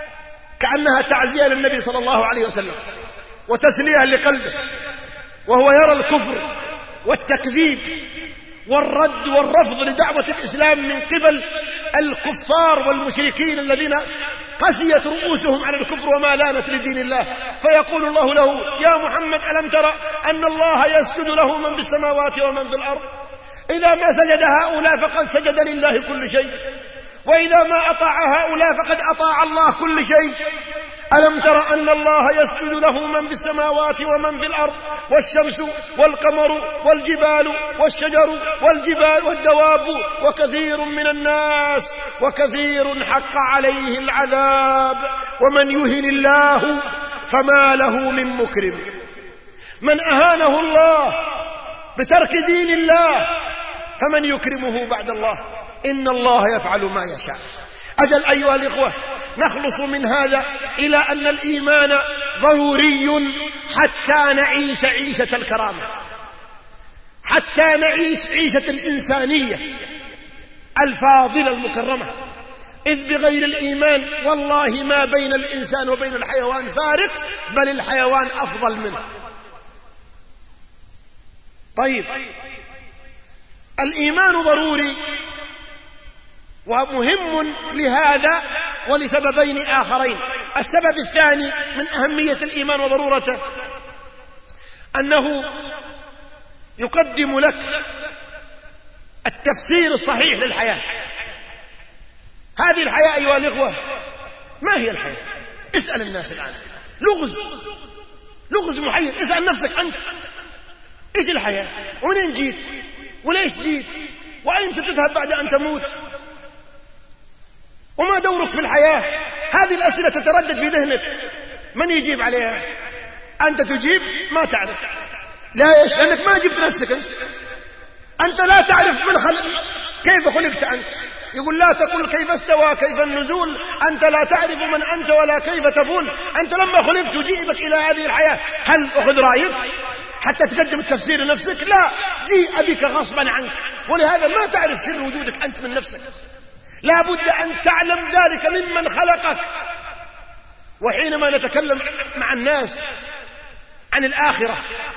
كأنها تعزية للنبي صلى الله عليه وسلم وتسلية لقلبه، وهو يرى الكفر والتكذيب والرد والرفض لدعوة الإسلام من قبل الكفار والمشركين الذين قسيت رؤوسهم على الكفر وما لانت لدين الله. فيقول الله له: يا محمد ألم ترى أن الله يسجد له من في السماوات ومن في الأرض. إذا ما سجد هؤلاء فقد سجد لله كل شيء، وإذا ما أطاع هؤلاء فقد أطاع الله كل شيء. ألم ترى أن الله يسجد له من في السماوات ومن في الأرض، والشمس والقمر والجبال والشجر والجبال والدواب وكثير من الناس، وكثير حق عليه العذاب، ومن يهن الله فما له من مكرم. من أهانه الله بترك دين الله فمن يكرمه بعد الله؟ إن الله يفعل ما يشاء. أجل أيها الإخوة، نخلص من هذا إلى أن الإيمان ضروري حتى نعيش عيشة الكرامة، حتى نعيش عيشة الإنسانية الفاضلة المكرمة. إذ بغير الإيمان والله ما بين الإنسان وبين الحيوان فارق، بل الحيوان أفضل منه. طيب، الإيمان ضروري ومهم لهذا ولسببين آخرين. السبب الثاني من أهمية الإيمان وضرورته أنه يقدم لك التفسير الصحيح للحياة. هذه الحياة أيها الإخوة ما هي الحياة؟ اسأل الناس الآن، لغز محير. اسأل نفسك أنت، إيش الحياة؟ ومنين جيت؟ وليش جيت؟ وأين ستذهب بعد أن تموت؟ وما دورك في الحياة؟ هذه الأسئلة تتردد في ذهنك. من يجيب عليها؟ أنت تجيب ما تعرف. ليش؟ لأنك ما جبت نفسك. أنت لا تعرف من خلق، كيف خلقت أنت. يقول لا تقل كيف استوى كيف النزول، أنت لا تعرف من أنت ولا كيف تكون. أنت لما خلقت وجيبك إلى هذه الحياة هل أخذ رأيك حتى تقدم التفسير لنفسك؟ لا، جيء بك غصبا عنك، ولهذا ما تعرف سر وجودك أنت من نفسك. لا بد أن تعلم ذلك ممن خلقك. وحينما نتكلم مع الناس عن الآخرة،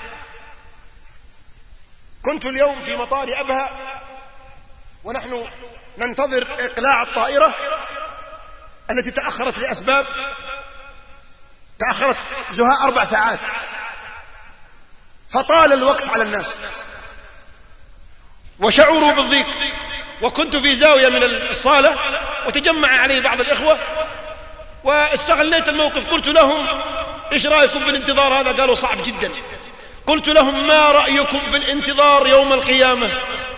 كنت اليوم في مطار أبها ونحن ننتظر إقلاع الطائرة التي تأخرت لأسباب، تأخرت زهاء 4 ساعات، فطال الوقت على الناس وشعروا بالضيق. وكنت في زاوية من الصالة وتجمع علي بعض الإخوة، واستغليت الموقف، قلت لهم إيش رأيكم في الانتظار هذا؟ قالوا صعب جدا. قلت لهم ما رأيكم في الانتظار يوم القيامة؟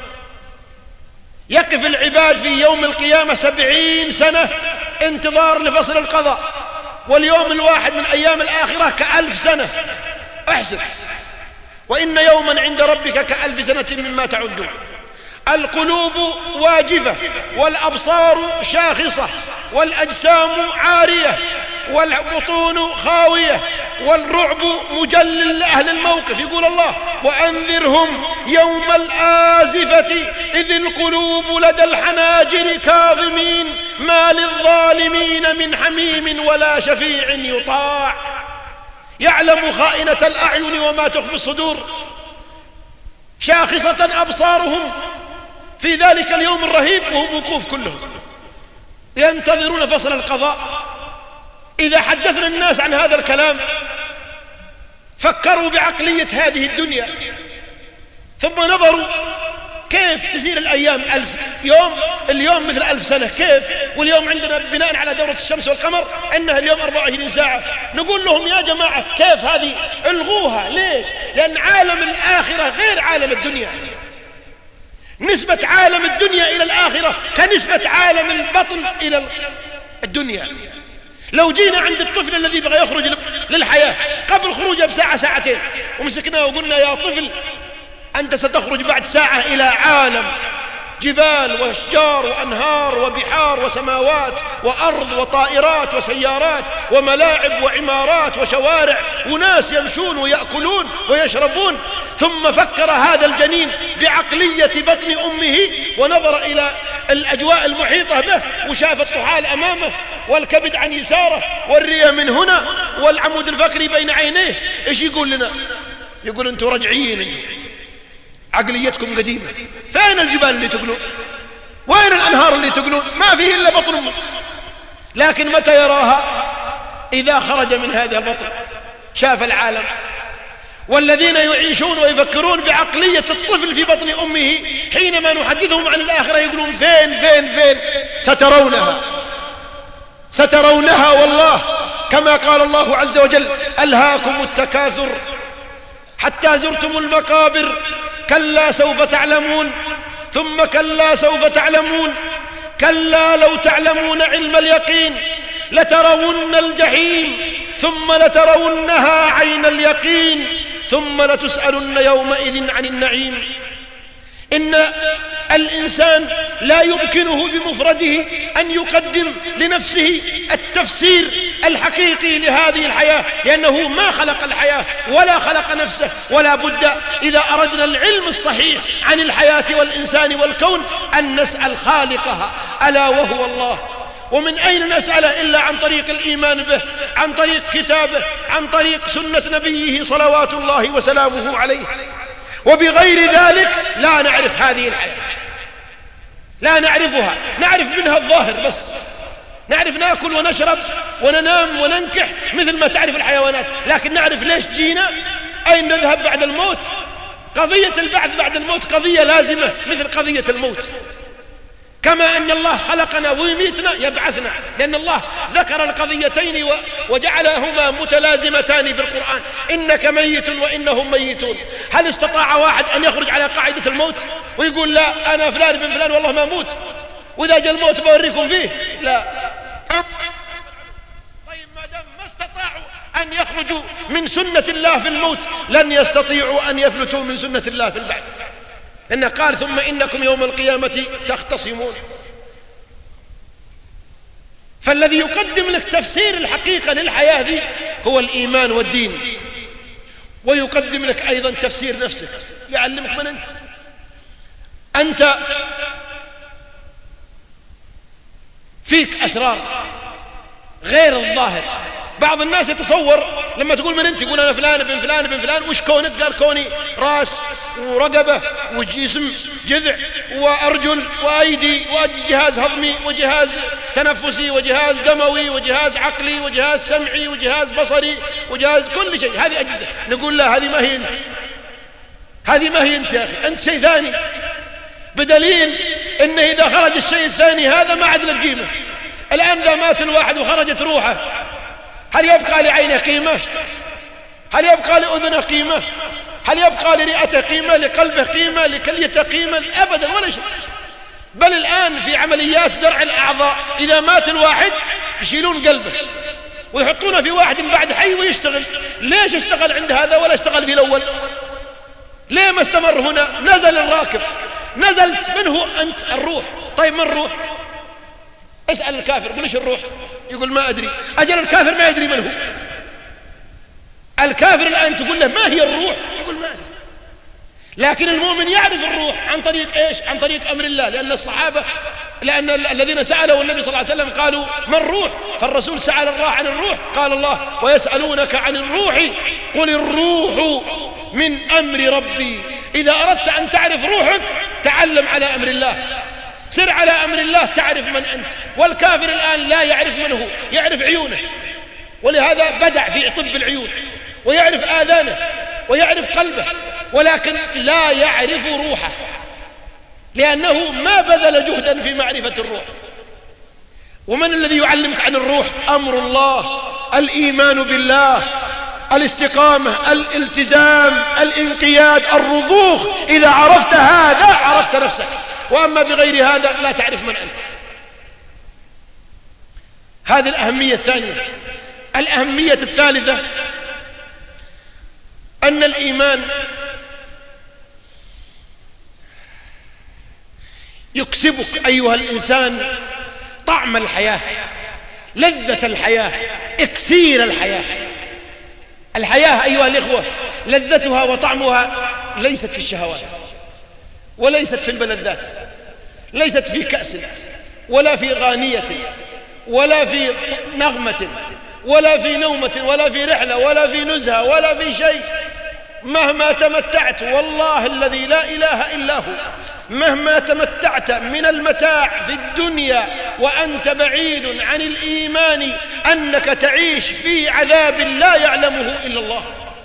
يقف العباد في يوم القيامة 70 سنة انتظار لفصل القضاء، واليوم الواحد من أيام الآخرة ك1000 سنة. احسب، وإن يوما عند ربك ك1000 سنة مما تعدون. القلوب واجفة والأبصار شاخصة والأجسام عارية والبطون خاوية والرعب مجلل لأهل الموقف. يقول الله وأنذرهم يوم الآزفة إذ القلوب لدى الحناجر كاظمين ما للظالمين من حميم ولا شفيع يطاع يعلم خائنة الأعين وما تخفي الصدور. شاخصة أبصارهم في ذلك اليوم الرهيب وهم وقوف كلهم ينتظرون فصل القضاء. إذا حدثنا الناس عن هذا الكلام فكروا بعقلية هذه الدنيا، ثم نظروا كيف تسير الأيام 1000 يوم، اليوم مثل 1000 سنة كيف، واليوم عندنا بناء على دورة الشمس والقمر أنها اليوم 24 ساعة. نقول لهم يا جماعة كيف هذه؟ الغوها. ليش؟ لأن عالم الآخرة غير عالم الدنيا. نسبة عالم الدنيا إلى الآخرة كنسبة عالم البطن إلى الدنيا. لو جينا عند الطفل الذي بغى يخرج للحياة قبل خروجه بساعة ساعتين ومسكناه وقلنا يا طفل أنت ستخرج بعد ساعة إلى عالم جبال وأشجار وأنهار وبحار وسماوات وأرض وطائرات وسيارات وملاعب وعمارات وشوارع وناس يمشون ويأكلون ويشربون. ثم فكر هذا الجنين بعقلية بطن أمه ونظر إلى الأجواء المحيطة به وشاف الطحال أمامه والكبد عن يساره والرئة من هنا والعمود الفقري بين عينيه. إيش يقول لنا؟ يقول أنتم رجعيين، أنتم عقليتكم قديمة. فين الجبال اللي تقولون؟ وين الأنهار اللي تقولون؟ ما فيه إلا بطن أمه. لكن متى يراها؟ إذا خرج من هذا البطن شاف العالم. والذين يعيشون ويفكرون بعقلية الطفل في بطن أمه حينما نحدثهم عن الآخرة يقولون فين فين فين؟ سترونها والله، كما قال الله عز وجل ألهاكم التكاثر حتى زرتم المقابر كلا سوف تعلمون ثم كلا سوف تعلمون كلا لو تعلمون علم اليقين لترون الجحيم ثم لترونها عين اليقين ثم لتسألن يومئذ عن النعيم. إن الإنسان لا يمكنه بمفرده أن يقدم لنفسه التفسير الحقيقي لهذه الحياة، لأنه ما خلق الحياة ولا خلق نفسه. ولا بد إذا أردنا العلم الصحيح عن الحياة والإنسان والكون أن نسأل خالقها ألا وهو الله. ومن أين نسأله إلا عن طريق الإيمان به، عن طريق كتابه، عن طريق سنة نبيه صلوات الله وسلامه عليه. وبغير ذلك لا نعرف هذه الحياة، لا نعرفها، نعرف منها الظاهر بس، نعرف نأكل ونشرب وننام وننكح مثل ما تعرف الحيوانات، لكن نعرف ليش جينا، أين نذهب بعد الموت. قضية البعث بعد الموت قضية لازمة مثل قضية الموت. كما أن الله خلقنا ويميتنا يبعثنا، لأن الله ذكر القضيتين وجعلهما متلازمتان في القرآن. إنك ميت وإنهم ميتون. هل استطاع واحد أن يخرج على قاعدة الموت ويقول لا أنا فلان بن فلان والله ما موت وإذا جاء الموت بوريكم فيه؟ لا. طيب ما دام ما استطاعوا أن يخرجوا من سنة الله في الموت لن يستطيعوا أن يفلتوا من سنة الله في البعث، لأنه قال ثم إنكم يوم القيامة تختصمون. فالذي يقدم لك تفسير الحقيقة للحياة ذي هو الإيمان والدين، ويقدم لك أيضا تفسير نفسك، يعلمك من أنت فيك أسرار غير الظاهر. بعض الناس يتصور لما تقول من أنت يقول أنا فلان ابن فلان ابن فلان. وش كونك؟ قال كوني راس ورقبة وجسم جذع وأرجل وأيدي وجهاز هضمي وجهاز تنفسي وجهاز دموي وجهاز عقلي وجهاز سمعي وجهاز بصري وجهاز كل شيء. هذه أجهزة. نقول لا، هذه ما هي أنت، هذه ما هي أنت يا أخي، أنت شيء ثاني. بدليل إنه إذا خرج الشيء الثاني هذا ما عاد له قيمة. الآن إذا مات الواحد وخرجت روحه، هل يبقى لعينه قيمة؟ هل يبقى لأذنه قيمة؟ هل يبقى لرئته قيمة؟ لقلبه قيمة؟ لكليته قيمة؟ أبدا ولا شيء. بل الآن في عمليات زرع الأعضاء إذا مات الواحد يشيلون قلبه ويحطونه في واحد بعد حي ويشتغل. ليش اشتغل عند هذا ولا اشتغل في الأول؟ ليه ما استمر هنا؟ نزل الراكب، نزلت. من هو أنت؟ الروح. طيب من الروح؟ اسأل الكافر قل ايش الروح؟ يقول ما أدري. أجل الكافر ما يدري من هو. الكافر الآن تقول له ما هي الروح؟ يقول ما أدري. لكن المؤمن يعرف الروح عن طريق ايش؟ عن طريق أمر الله. لأن الصحابة، لأن الذين سألوا النبي صلى الله عليه وسلم قالوا ما الروح؟ فالرسول سأل الله عن الروح، قال الله ويسألونك عن الروح قل الروح من أمر ربي. إذا أردت أن تعرف روحك تعلم على أمر الله، سر على أمر الله تعرف من أنت. والكافر الآن لا يعرف من هو، يعرف عيونه، ولهذا بدع في طب العيون، ويعرف آذانه ويعرف قلبه، ولكن لا يعرف روحه، لأنه ما بذل جهدا في معرفة الروح. ومن الذي يعلمك عن الروح؟ أمر الله، الإيمان بالله، الاستقامة، الالتزام، الانقياد، الرضوخ. إذا عرفت هذا عرفت نفسك، وأما بغير هذا لا تعرف من أنت. هذه الأهمية الثانية. الأهمية الثالثة أن الإيمان يكسبك أيها الإنسان طعم الحياة، لذة الحياة، إكسير الحياة. الحياة أيها الإخوة لذتها وطعمها ليست في الشهوات، وليست في الملذات، ليست في كأس ولا في غانية ولا في نغمة ولا في نومة ولا في رحلة ولا في نزهة ولا في شيء. مهما تمتعت، والله الذي لا إله إلا هو، مهما تمتعت من المتاع في الدنيا وأنت بعيد عن الإيمان، أنك تعيش في عذاب لا يعلمه إلا الله.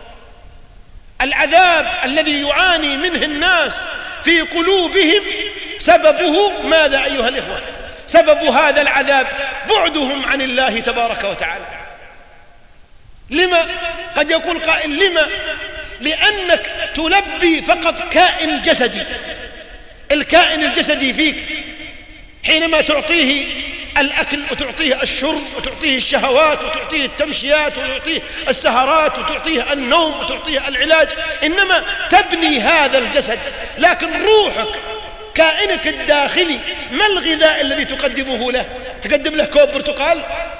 العذاب الذي يعاني منه الناس في قلوبهم سببه ماذا أيها الإخوة؟ سبب هذا العذاب بعدهم عن الله تبارك وتعالى. لما؟ قد يقول قائل لما؟ لأنك تلبي فقط كائن جسدي. الكائن الجسدي فيك حينما تعطيه الأكل وتعطيه الشرب وتعطيه الشهوات وتعطيه التمشيات وتعطيه السهرات وتعطيه النوم وتعطيه العلاج، إنما تبني هذا الجسد. لكن روحك، كائنك الداخلي، ما الغذاء الذي تقدمه له؟ تقدم له كوب برتقال؟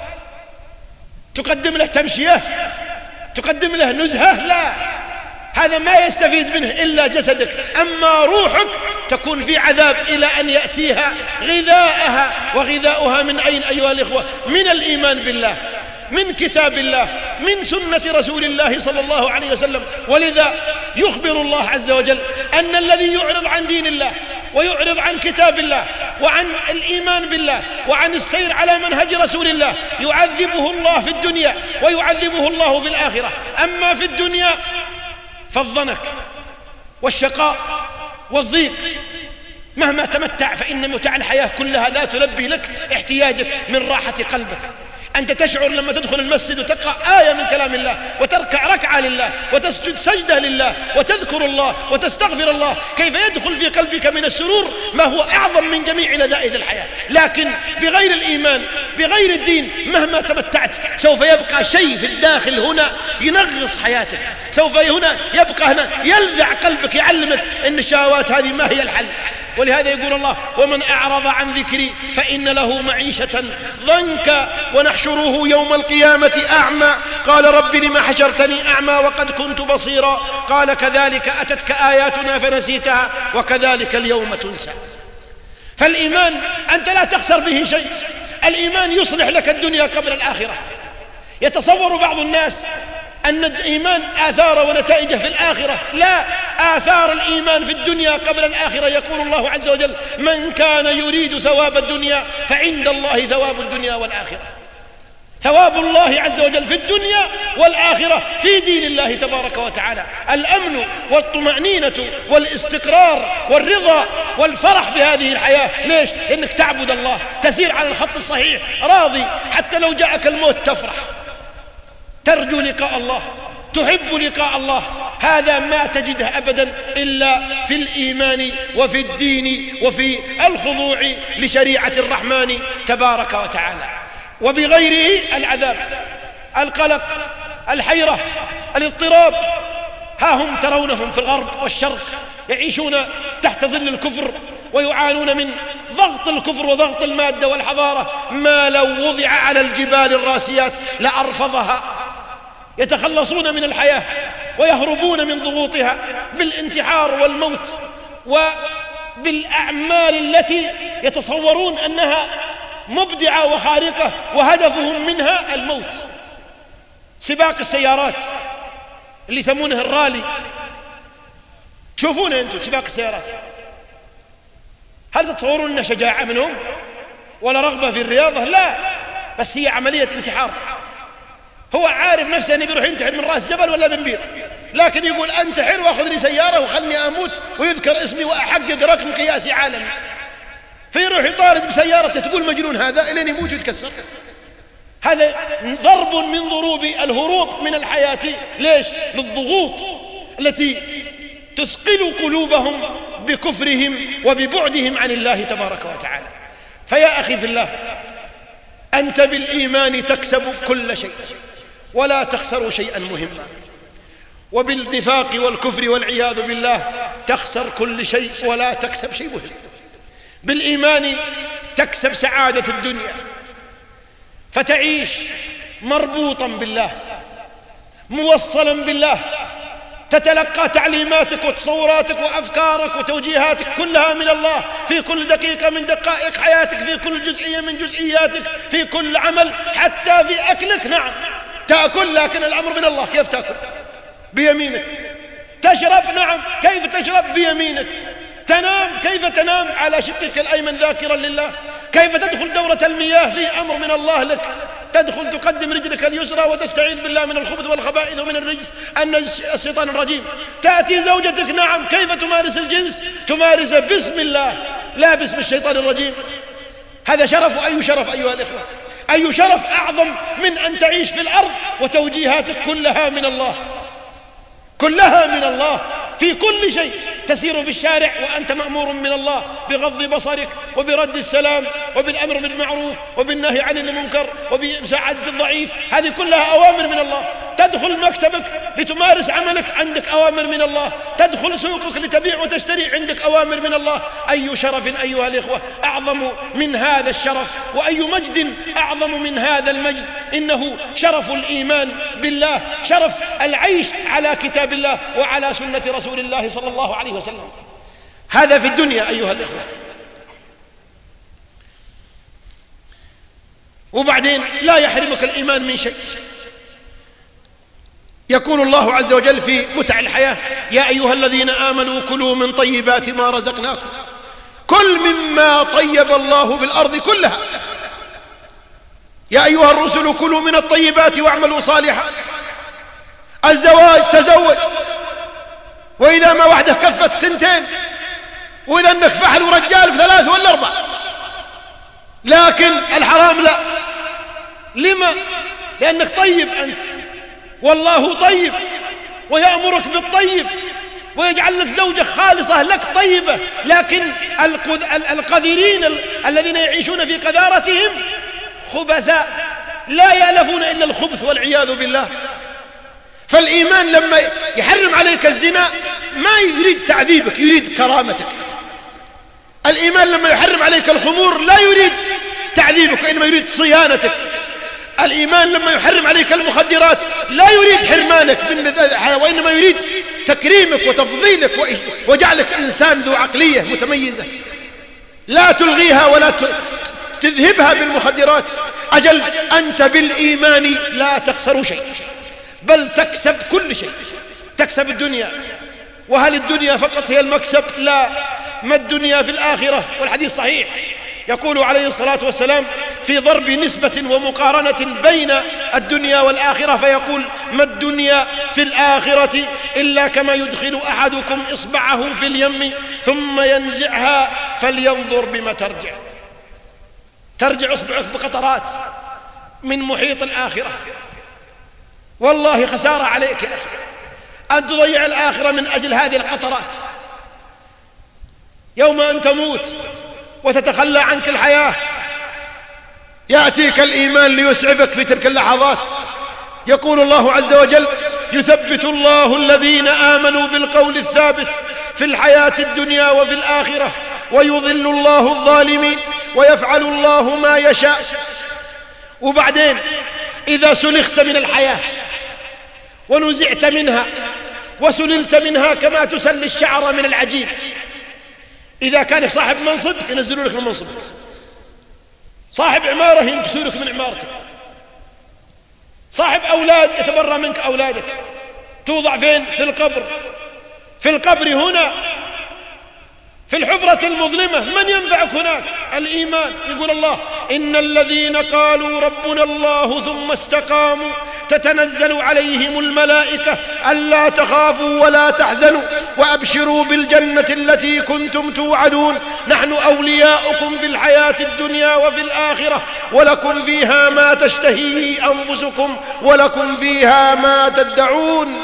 تقدم له تمشية؟ تقدم له نزهة؟ لا، هذا ما يستفيد منه إلا جسدك. أما روحك تكون في عذاب إلى أن يأتيها غذاءها. وغذاؤها من أين أيها الإخوة؟ من الإيمان بالله، من كتاب الله، من سنة رسول الله صلى الله عليه وسلم. ولذا يخبر الله عز وجل أن الذي يعرض عن دين الله ويعرض عن كتاب الله وعن الإيمان بالله وعن السير على منهج رسول الله يعذبه الله في الدنيا ويعذبه الله في الآخرة. أما في الدنيا فالضنك والشقاء والضيق، مهما تمتع فإن متاع الحياة كلها لا تلبي لك احتياجك من راحة قلبك. أنت تشعر لما تدخل المسجد وتقرأ آية من كلام الله وتركع ركعة لله وتسجد سجدة لله وتذكر الله وتستغفر الله، كيف يدخل في قلبك من السرور ما هو أعظم من جميع لذائذ الحياة. لكن بغير الإيمان بغير الدين مهما تمتعت سوف يبقى شيء في الداخل هنا ينغص حياتك، سوف هنا يبقى هنا يلذع قلبك، يعلمك أن الشهوات هذه ما هي الحل. ولهذا يقول الله: ومن أعرض عن ذكري فإن له معيشة ضنكا ونحشره يوم القيامة أعمى قال رب لم حشرتني أعمى وقد كنت بصيرا قال كذلك أتتك آياتنا فنسيتها وكذلك اليوم تنسى. فالإيمان أنت لا تخسر به شيء، الإيمان يصلح لك الدنيا قبل الآخرة. يتصور بعض الناس أن الإيمان آثار ونتائجه في الآخرة، لا، آثار الإيمان في الدنيا قبل الآخرة. يقول الله عز وجل: من كان يريد ثواب الدنيا فعند الله ثواب الدنيا والآخرة. ثواب الله عز وجل في الدنيا والآخرة في دين الله تبارك وتعالى. الأمن والطمأنينة والاستقرار والرضا والفرح بهذه الحياة. ليش؟ إنك تعبد الله، تسير على الخط الصحيح، راضي، حتى لو جاءك الموت تفرح، ترجو لقاء الله، تحب لقاء الله. هذا ما تجده أبدا إلا في الإيمان وفي الدين وفي الخضوع لشريعة الرحمن تبارك وتعالى. وبغيره العذاب، القلق، الحيرة، الاضطراب. ها هم ترونهم في الغرب والشرق يعيشون تحت ظل الكفر ويعانون من ضغط الكفر وضغط المادة والحضارة. ما لو وضع على الجبال الراسيات لأرفضها. يتخلصون من الحياة ويهربون من ضغوطها بالانتحار والموت وبالأعمال التي يتصورون أنها مبدعة وخارقة وهدفهم منها الموت. سباق السيارات اللي يسمونه الرالي، تشوفونه أنتم سباق السيارات، هل تتصورون أنها شجاعة منهم ولا رغبة في الرياضة؟ لا، بس هي عملية انتحار. هو عارف نفسه أنه بيروح ينتحر من رأس جبل ولا من بير، لكن يقول أنتحر وأخذ لي سيارة وخلني أموت ويذكر اسمي وأحقق رقم قياسي عالمي. فيروح يطارد بسيارته، تقول مجنون هذا، إلين يموت ويتكسر. هذا ضرب من ضروب الهروب من الحياة. ليش؟ للضغوط التي تثقل قلوبهم بكفرهم وببعدهم عن الله تبارك وتعالى. فيا أخي في الله، أنت بالإيمان تكسب كل شيء ولا تخسر شيئا مهما، وبالنفاق والكفر والعياذ بالله تخسر كل شيء ولا تكسب شيء مهم. بالإيمان تكسب سعادة الدنيا، فتعيش مربوطا بالله، موصلا بالله، تتلقى تعليماتك وتصوراتك وأفكارك وتوجيهاتك كلها من الله في كل دقيقة من دقائق حياتك، في كل جزئية من جزئياتك، في كل عمل، حتى في أكلك. نعم، تأكل، لكن الأمر من الله. كيف تأكل؟ بيمينك. تشرب، نعم، كيف تشرب؟ بيمينك. تنام، كيف تنام؟ على شقك الأيمن ذاكرا لله. كيف تدخل دورة المياه؟ في أمر من الله لك. تدخل تقدم رجلك اليسرى وتستعيذ بالله من الخبث والخبائث ومن الرجس الشيطان الرجيم. تأتي زوجتك، نعم، كيف تمارس الجنس؟ تمارس باسم الله لا باسم الشيطان الرجيم. هذا شرف، أي شرف أيها الإخوة، أي شرف أعظم من أن تعيش في الأرض وتوجيهاتك كلها من الله، كلها من الله. في كل شيء تسير في الشارع وأنت مأمور من الله بغض بصرك وبرد السلام وبالأمر بالمعروف وبالنهي عن المنكر وبمساعدة الضعيف. هذه كلها أوامر من الله. تدخل مكتبك لتمارس عملك، عندك أوامر من الله. تدخل سوقك لتبيع وتشتري، عندك أوامر من الله. أي شرف أيها الإخوة أعظم من هذا الشرف، وأي مجد أعظم من هذا المجد. إنه شرف الإيمان بالله، شرف العيش على كتاب الله وعلى سنة رسول الله صلى الله عليه وسلم. هذا في الدنيا أيها الإخوة. وبعدين لا يحرمك الإيمان من شيء. يقول الله عز وجل في متع الحياة: يا أيها الذين آمنوا كلوا من طيبات ما رزقناكم. كل مما طيب الله في الأرض كلها. يا أيها الرسل كلوا من الطيبات واعملوا صالحا. الزواج، تزوج، وإذا ما وحده كفت ثنتين، وإذا أنك فحل ورجال في 3 ولا 4. لكن الحرام لا. لما؟ لأنك طيب أنت، والله طيب ويأمرك بالطيب ويجعل لك زوجة خالصة لك طيبة. لكن القذرين الذين يعيشون في قذارتهم خبثاء لا يألفون إلا الخبث والعياذ بالله. فالإيمان لما يحرم عليك الزنا ما يريد تعذيبك، يريد كرامتك. الإيمان لما يحرم عليك الخمور لا يريد تعذيبك، وإنما يريد صيانتك. الإيمان لما يحرم عليك المخدرات لا يريد حرمانك من الحياة، وإنما يريد تكريمك وتفضيلك وجعلك إنسان ذو عقلية متميزة. لا تلغيها ولا تذهبها بالمخدرات. أجل أنت بالإيمان لا تخسر شيء، بل تكسب كل شيء. تكسب الدنيا. وهل الدنيا فقط هي المكسب؟ لا، ما الدنيا في الآخرة. والحديث صحيح، يقول عليه الصلاة والسلام في ضرب نسبة ومقارنة بين الدنيا والآخرة، فيقول: ما الدنيا في الآخرة إلا كما يدخل أحدكم إصبعه في اليم ثم ينزعها فلينظر بما ترجع. ترجع إصبعك بقطرات من محيط الآخرة. والله خسارة عليك يا أخي أن تضيع الآخرة من أجل هذه القطرات. يوم أن تموت وتتخلى عنك الحياة يأتيك الإيمان ليسعفك في تلك اللحظات. يقول الله عز وجل: يثبت الله الذين آمنوا بالقول الثابت في الحياة الدنيا وفي الآخرة ويضل الله الظالمين ويفعل الله ما يشاء. وبعدين إذا سلخت من الحياة ونزعت منها وسللت منها كما تسل الشعر من العجين، إذا كان صاحب منصب ينزلوا لك من منصبك، صاحب عمارة ينكسوا لك من عمارتك، صاحب أولاد يتبرى منك أولادك. توضع فين؟ في القبر. في القبر هنا، في الحفرة المظلمة. من ينفعك هناك؟ الإيمان. يقول الله: إن الذين قالوا ربنا الله ثم استقاموا تتنزل عليهم الملائكة ألا تخافوا ولا تحزنوا وأبشروا بالجنة التي كنتم توعدون نحن أولياؤكم في الحياة الدنيا وفي الآخرة ولكم فيها ما تشتهيه أنفسكم ولكم فيها ما تدعون.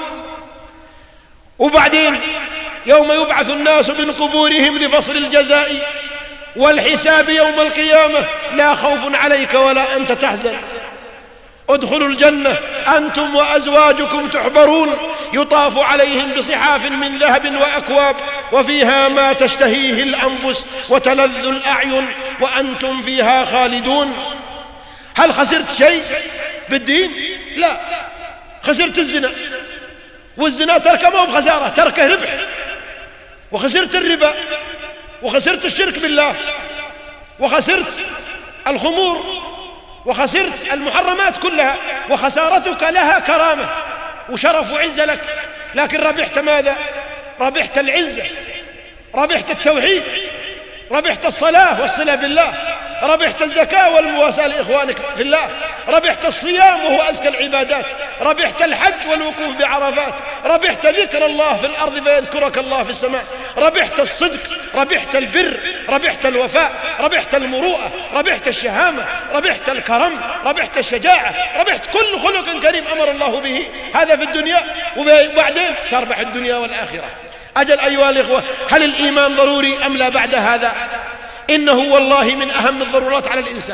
وبعدين يوم يبعث الناس من قبورهم لفصل الجزاء والحساب يوم القيامة لا خوف عليك ولا أنت تحزن. ادخلوا الجنة أنتم وأزواجكم تحبرون يطاف عليهم بصحاف من ذهب وأكواب وفيها ما تشتهيه الأنفس وتلذ الأعين وأنتم فيها خالدون. هل خسرت شيء بالدين؟ لا، خسرت الزنا، والزنا تركه ما هو بخسارة، تركه ربح. وخسرت الربا، وخسرت الشرك بالله، وخسرت الخمور، وخسرت المحرمات كلها، وخسارتك لها كرامة وشرف وعزة لك. لكن ربحت ماذا؟ ربحت العزة، ربحت التوحيد، ربحت الصلاة والصلة بالله، ربحت الزكاة والمواساة لإخوانك في الله، ربحت الصيام وهو أزكى العبادات، ربحت الحج والوقوف بعرفات، ربحت ذكر الله في الأرض فيذكرك الله في السماء، ربحت الصدق، ربحت البر، ربحت الوفاء، ربحت المروءة، ربحت الشهامة، ربحت الكرم، ربحت الشجاعة، ربحت كل خلق كريم أمر الله به. هذا في الدنيا، وبعدين تربح الدنيا والآخرة. أجل أيها الإخوة، هل الإيمان ضروري أم لا بعد هذا؟ إنه والله من أهم الضرورات على الإنسان.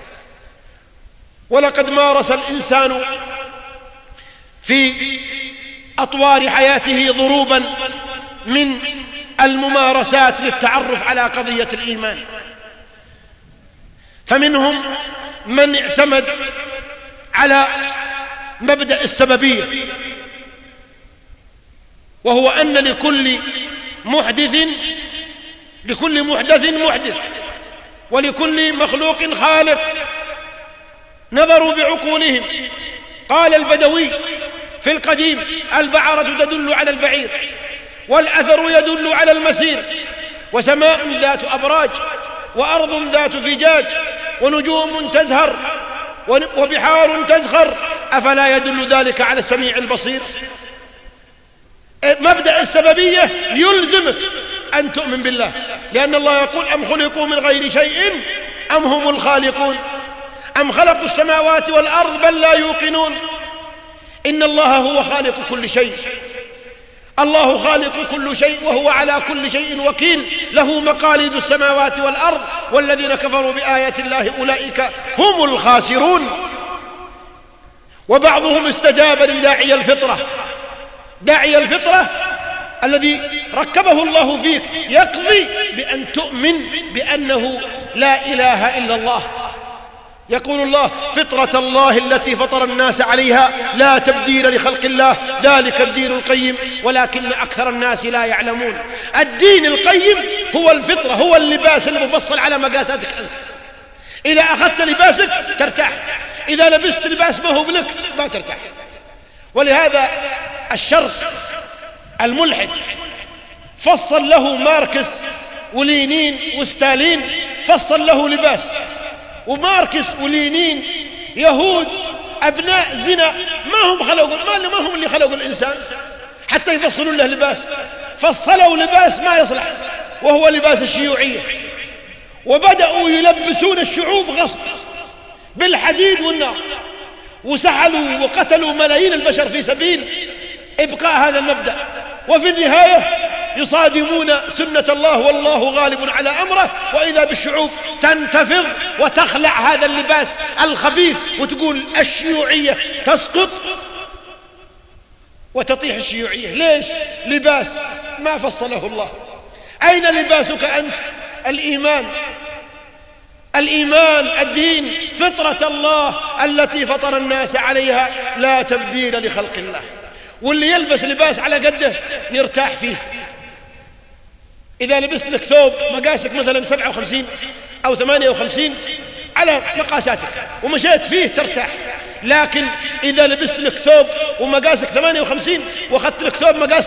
ولقد مارس الإنسان في أطوار حياته ضروبا من الممارسات للتعرف على قضية الإيمان. فمنهم من اعتمد على مبدأ السببية، وهو أن لكل محدث محدث ولكل مخلوق خالق. نظروا بعقولهم. قال البدوي في القديم: البعرة تدل على البعير، والأثر يدل على المسير، وسماء ذات أبراج، وأرض ذات فجاج، ونجوم تزهر، وبحار تزخر، أفلا يدل ذلك على السميع البصير؟ مبدأ السببية يلزمك أن تؤمن بالله، لأن الله يقول: أم خلقوا من غير شيء أم هم الخالقون أم خلقوا السماوات والأرض بل لا يوقنون. إن الله هو خالق كل شيء. الله خالق كل شيء وهو على كل شيء وكيل، له مقاليد السماوات والأرض، والذين كفروا بآيات الله أولئك هم الخاسرون. وبعضهم استجاب لداعي الفطرة. داعي الفطرة الذي ركبه الله فيك يكفي بأن تؤمن بأنه لا إله إلا الله. يقول الله: فطرة الله التي فطر الناس عليها لا تبديل لخلق الله ذلك الدين القيم ولكن أكثر الناس لا يعلمون. الدين القيم هو الفطرة، هو اللباس المفصل على مقاساتك أنت. إذا أخذت لباسك ترتاح، إذا لبست لباس ما هو لك ما ترتاح. ولهذا الشرق الملحد فصل له ماركس ولينين وستالين، فصل له لباس. وماركس ولينين يهود أبناء زنا، ما هم اللي خلقوا الإنسان حتى يفصلوا له لباس. فصلوا لباس ما يصلح وهو لباس الشيوعية، وبدأوا يلبسون الشعوب غصب بالحديد والنار، وسحلوا وقتلوا ملايين البشر في سبيل إبقاء هذا المبدأ. وفي النهاية يصادمون سنة الله والله غالب على أمره، وإذا بالشعوب تنتفض وتخلع هذا اللباس الخبيث وتقول الشيوعية تسقط وتطيح الشيوعية. ليش؟ لباس ما فصله الله. أين لباسك أنت؟ الإيمان الدين، فطرة الله التي فطر الناس عليها لا تبديل لخلق الله. واللي يلبس لباس على قده يرتاح فيه. إذا لبست لك ثوب مقاسك مثلا 57 أو 58 على مقاساتك ومشيت فيه ترتاح. لكن إذا لبست لك ثوب ومقاسك 58 وأخذت لك ثوب مقاس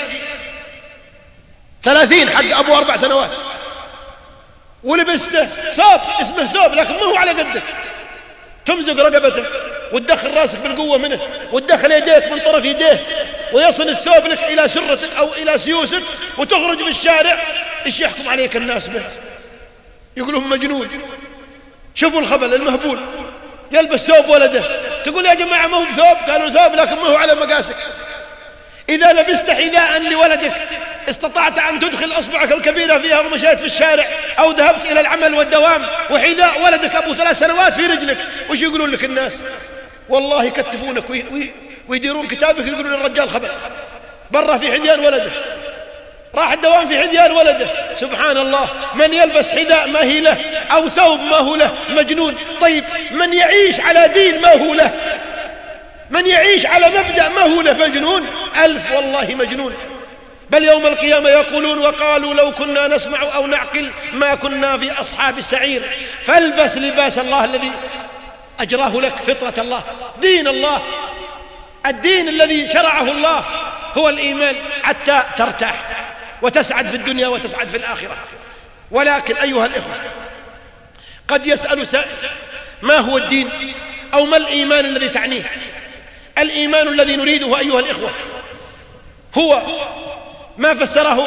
30 حق أبو 4 سنوات، ولبسته ثوب اسمه ثوب لكن ما هو على قدك، تمزق رقبته وتدخل راسك بالقوة منه وتدخل يديك من طرف يديه ويصل الثوب لك إلى سرتك أو إلى سيوسك، وتخرج في الشارع إيش يحكم عليك الناس به؟ يقولون مجنون. شوفوا الخبل المهبول يلبس ثوب ولده، تقول يا جماعة ما هو بثوب، قالوا ثوب لكن ما هو على مقاسك. إذا لبست حذاء لولدك استطعت أن تدخل أصبعك الكبيرة فيها ومشيت في الشارع أو ذهبت إلى العمل والدوام وحذاء ولدك أبو 3 سنوات في رجلك، وش يقولون لك الناس؟ والله يكتفونك ويديرون كتابك، يقولون الرجال خبل برا في حذيان ولده، راح الدوام في حذيان ولده. سبحان الله، من يلبس حذاء ما هي له أو ثوب ما هو له مجنون. طيب من يعيش على دين ما هو له، من يعيش على مبدأ ما هو له مجنون 1000 والله مجنون. بل يوم القيامة يقولون وقالوا لو كنا نسمع أو نعقل ما كنا في أصحاب السعير. فالبس لباس الله الذي أجراه لك، فطرة الله، دين الله، الدين الذي شرعه الله هو الإيمان حتى ترتاح وتسعد في الدنيا وتسعد في الآخرة. ولكن أيها الإخوة، قد يسأل سائل ما هو الدين أو ما الإيمان الذي تعنيه؟ الإيمان الذي نريده أيها الإخوة هو ما فسره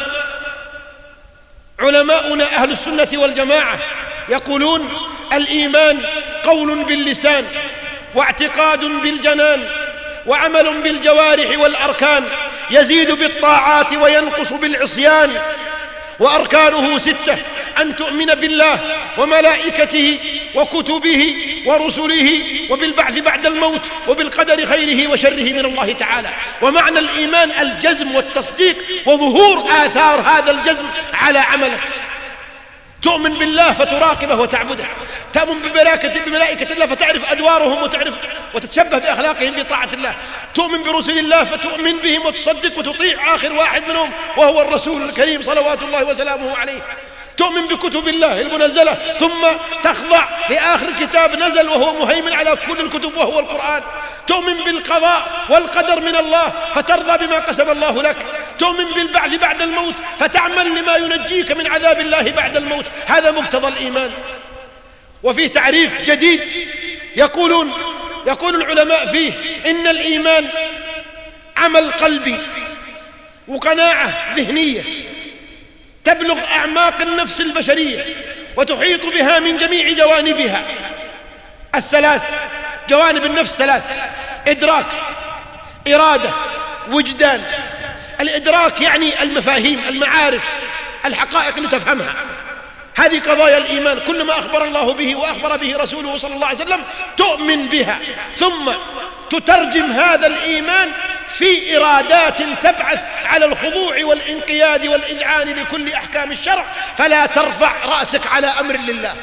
علماؤنا أهل السنة والجماعة، يقولون الإيمان قول باللسان واعتقاد بالجنان وعمل بالجوارح والأركان، يزيد بالطاعات وينقص بالعصيان، وأركانه 6: أن تؤمن بالله وملائكته وكتبه ورسله وبالبعث بعد الموت وبالقدر خيره وشره من الله تعالى. ومعنى الإيمان الجزم والتصديق وظهور آثار هذا الجزم على عملك. تؤمن بالله فتراقبه وتعبده، تؤمن بملائكة الله فتعرف أدوارهم وتتشبه بأخلاقهم في طاعة الله، تؤمن برسل الله فتؤمن بهم وتصدق وتطيع آخر واحد منهم وهو الرسول الكريم صلوات الله وسلامه عليه، تؤمن بكتب الله المنزلة ثم تخضع لآخر كتاب نزل وهو مهيمن على كل الكتب وهو القرآن، تؤمن بالقضاء والقدر من الله فترضى بما قسم الله لك، تؤمن بالبعث بعد الموت فتعمل لما ينجيك من عذاب الله بعد الموت. هذا مقتضى الإيمان. وفيه تعريف جديد يقول العلماء فيه إن الإيمان عمل قلبي وقناعة ذهنية تبلغ أعماق النفس البشرية وتحيط بها من جميع جوانبها الثلاث. جوانب النفس 3: إدراك، إرادة، وجدان. الإدراك يعني المفاهيم، المعارف، الحقائق اللي تفهمها. هذه قضايا الإيمان، كل ما أخبر الله به وأخبر به رسوله صلى الله عليه وسلم تؤمن بها، ثم تترجم هذا الإيمان في إرادات تبعث على الخضوع والانقياد والإذعان لكل أحكام الشرع، فلا ترفع رأسك على أمر لله.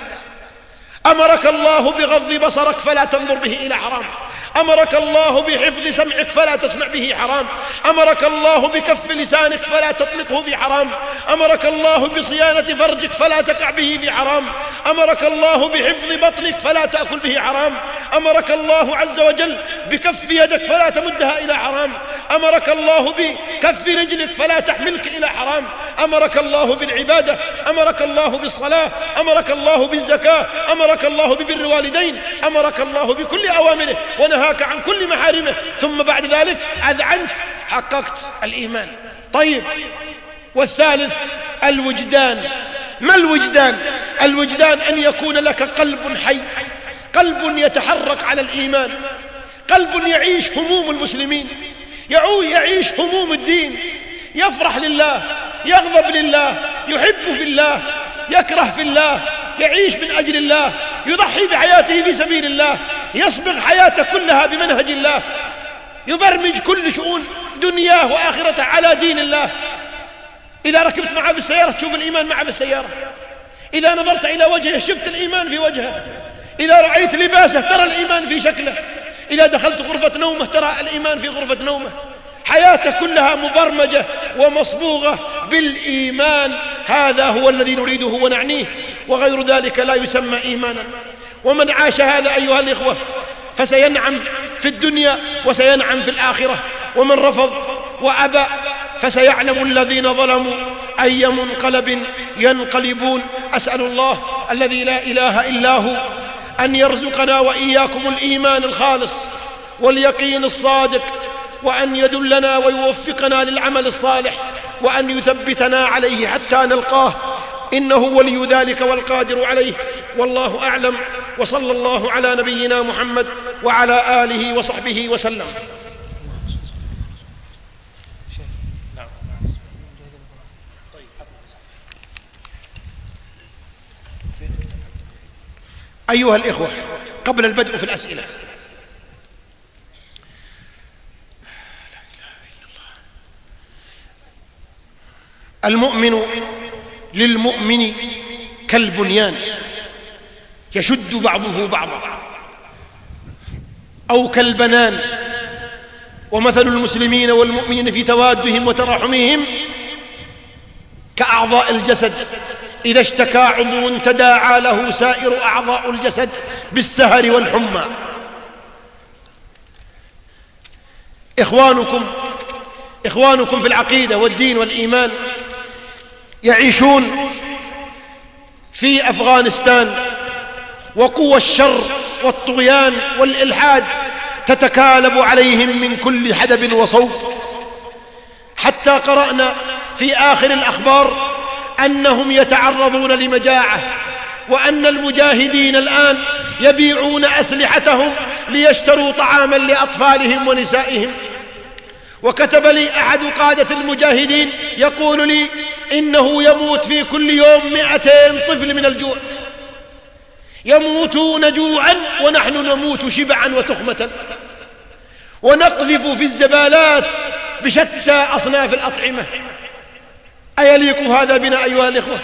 أمرك الله بغض بصرك فلا تنظر به إلى حرام، أمرك الله بحفظ سمعك فلا تسمع به حرام، أمرك الله بكف لسانك فلا تطلقه في حرام، أمرك الله بصيانة فرجك فلا تقع به في حرام، أمرك الله بحفظ بطنك فلا تأكل به حرام، أمرك الله عز وجل بكف يدك فلا تمدها إلى حرام، أمرك الله بكف رجلك فلا تحملك إلى حرام، أمرك الله بالعبادة، أمرك الله بالصلاة، أمرك الله بالزكاة، أمرك الله ببر والدين، أمرك الله بكل أوامره ونهاك عن كل محارمه، ثم بعد ذلك أذعنت، حققت الإيمان. طيب، والثالث الوجدان. ما الوجدان؟ الوجدان أن يكون لك قلب حي، قلب يتحرك على الإيمان، قلب يعيش هموم المسلمين، يعيش هموم الدين، يفرح لله، يغضب لله، يحب في الله، يكره في الله، يعيش من أجل الله، يضحي بحياته في سبيل الله، يصبغ حياته كلها بمنهج الله، يبرمج كل شؤون دنياه وآخرته على دين الله. إذا ركبت معه بالسيارة تشوف الإيمان معه بالسيارة، إذا نظرت إلى وجهه شفت الإيمان في وجهه، إذا رأيت لباسه ترى الإيمان في شكله، إذا دخلت غرفة نومه ترى الإيمان في غرفة نومه. حياته كلها مبرمجة ومصبوغة بالإيمان. هذا هو الذي نريده ونعنيه، وغير ذلك لا يسمى إيمانا. ومن عاش هذا أيها الإخوة فسينعم في الدنيا وسينعم في الآخرة، ومن رفض وأبى فسيعلم الذين ظلموا أي منقلب ينقلبون. أسأل الله الذي لا إله إلا هو أن يرزقنا وإياكم الإيمان الخالص واليقين الصادق، وأن يدلنا ويوفقنا للعمل الصالح، وأن يثبتنا عليه حتى نلقاه، إنه ولي ذلك والقادر عليه. والله أعلم، وصلى الله على نبينا محمد وعلى آله وصحبه وسلم. أيها الإخوة، قبل البدء في الأسئلة، المؤمن للمؤمن كالبنيان يشد بعضه بعضا، أو كالبنان. ومثل المسلمين والمؤمنين في توادهم وتراحمهم كأعضاء الجسد، إذا اشتكى عضو تداعى له سائر أعضاء الجسد بالسهر والحمى. إخوانكم في العقيدة والدين والإيمان يعيشون في أفغانستان، وقوى الشر والطغيان والإلحاد تتكالب عليهم من كل حدب وصوب، حتى قرأنا في آخر الأخبار أنهم يتعرضون لمجاعة، وأن المجاهدين الآن يبيعون أسلحتهم ليشتروا طعاما لأطفالهم ونسائهم. وكتب لي أحد قادة المجاهدين يقول لي إنه يموت في كل يوم 200 طفل من الجوع، يموتون جوعا ونحن نموت شبعا وتخمة، ونقذف في الزبالات بشتى أصناف الأطعمة. أيليق هذا بنا أيها الإخوة؟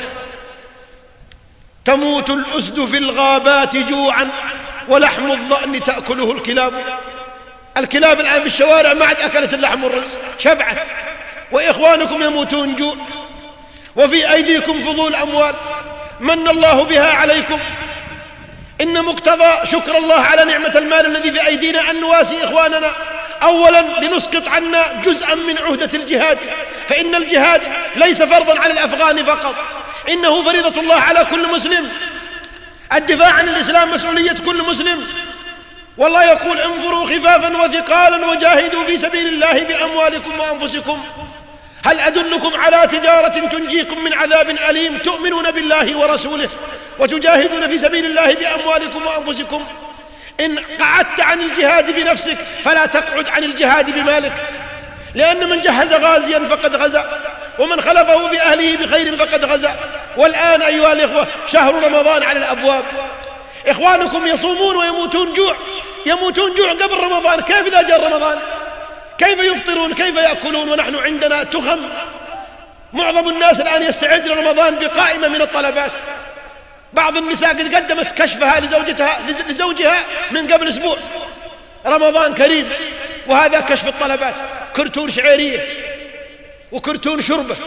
تموت الأسد في الغابات جوعا ولحم الضأن تأكله الكلاب. الكلاب الآن في الشوارع ما عاد أكلت اللحم والرز، شبعت، وإخوانكم يموتون جوع، وفي أيديكم فضول أموال من الله بها عليكم. إن مقتضى شكر الله على نعمة المال الذي في أيدينا أن نواسي إخواننا، أولا لنسقط عنا جزءا من عهدة الجهاد، فإن الجهاد ليس فرضا على الأفغان فقط، إنه فريضة الله على كل مسلم. الدفاع عن الإسلام مسؤولية كل مسلم، والله يقول انفروا خفافا وثقالا وجاهدوا في سبيل الله بأموالكم وأنفسكم. هل أدلكم على تجارة تنجيكم من عذاب أليم؟ تؤمنون بالله ورسوله وتجاهدون في سبيل الله بأموالكم وأنفسكم. إن قعدت عن الجهاد بنفسك فلا تقعد عن الجهاد بمالك، لأن من جهز غازيا فقد غزا، ومن خلفه في أهله بخير فقد غزا. والآن أيها الإخوة شهر رمضان على الأبواب، إخوانكم يصومون ويموتون جوع، يموتون جوع قبل رمضان، كيف إذا جاء رمضان؟ كيف يفطرون؟ كيف يأكلون ونحن عندنا تخم؟ معظم الناس الآن يستعد لرمضان بقائمة من الطلبات. بعض النساء قد قدمت كشفها لزوجها من قبل أسبوع. رمضان كريم وهذا كشف الطلبات، كرتون شعيرية وكرتون شربة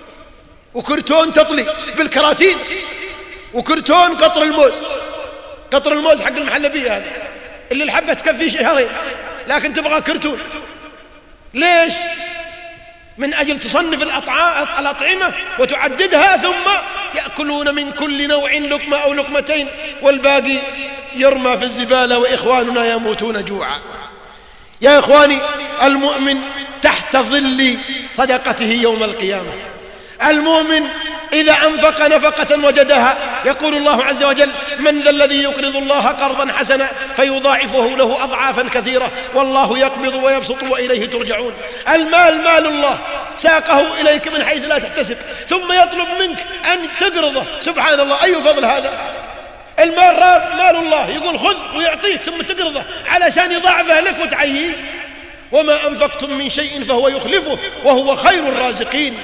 وكرتون تطلي بالكراتين وكرتون قطر الموز. قطر الموز حق المحلبية هذا اللي الحبة تكفي شهرين، لكن تبغى كرتون. ليش؟ من أجل تصنف الأطعمة وتعددها، ثم يأكلون من كل نوع لقمة أو لقمتين والباقي يرمى في الزبالة وإخواننا يموتون جوعا. يا إخواني، المؤمن تحت ظل صدقته يوم القيامة. المؤمن إذا أنفق نفقة وجدها. يقول الله عز وجل: من ذا الذي يقرض الله قرضا حسنا فيضاعفه له أضعافا كثيرة والله يقبض ويبسط وإليه ترجعون. المال مال الله، ساقه إليك من حيث لا تحتسب، ثم يطلب منك أن تقرضه. سبحان الله، أي فضل هذا! المال مال الله، يقول خذ ويعطيك ثم تقرضه علشان يضاعفه لك وتعييه. وما أنفقتم من شيء فهو يخلفه وهو خير الرازقين.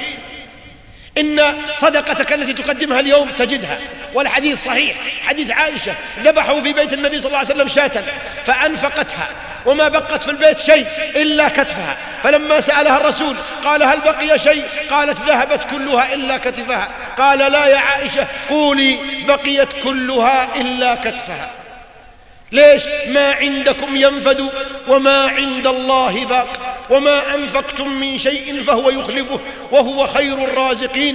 إن صدقتك التي تقدمها اليوم تجدها. والحديث صحيح، حديث عائشة: ذبحوا في بيت النبي صلى الله عليه وسلم شاة فأنفقتها وما بقت في البيت شيء إلا كتفها، فلما سألها الرسول قال: هل بقي شيء؟ قالت: ذهبت كلها إلا كتفها. قال: لا يا عائشة، قولي بقيت كلها إلا كتفها. ليش؟ ما عندكم ينفد وما عند الله باق، وما أنفقتم من شيء فهو يخلفه وهو خير الرازقين.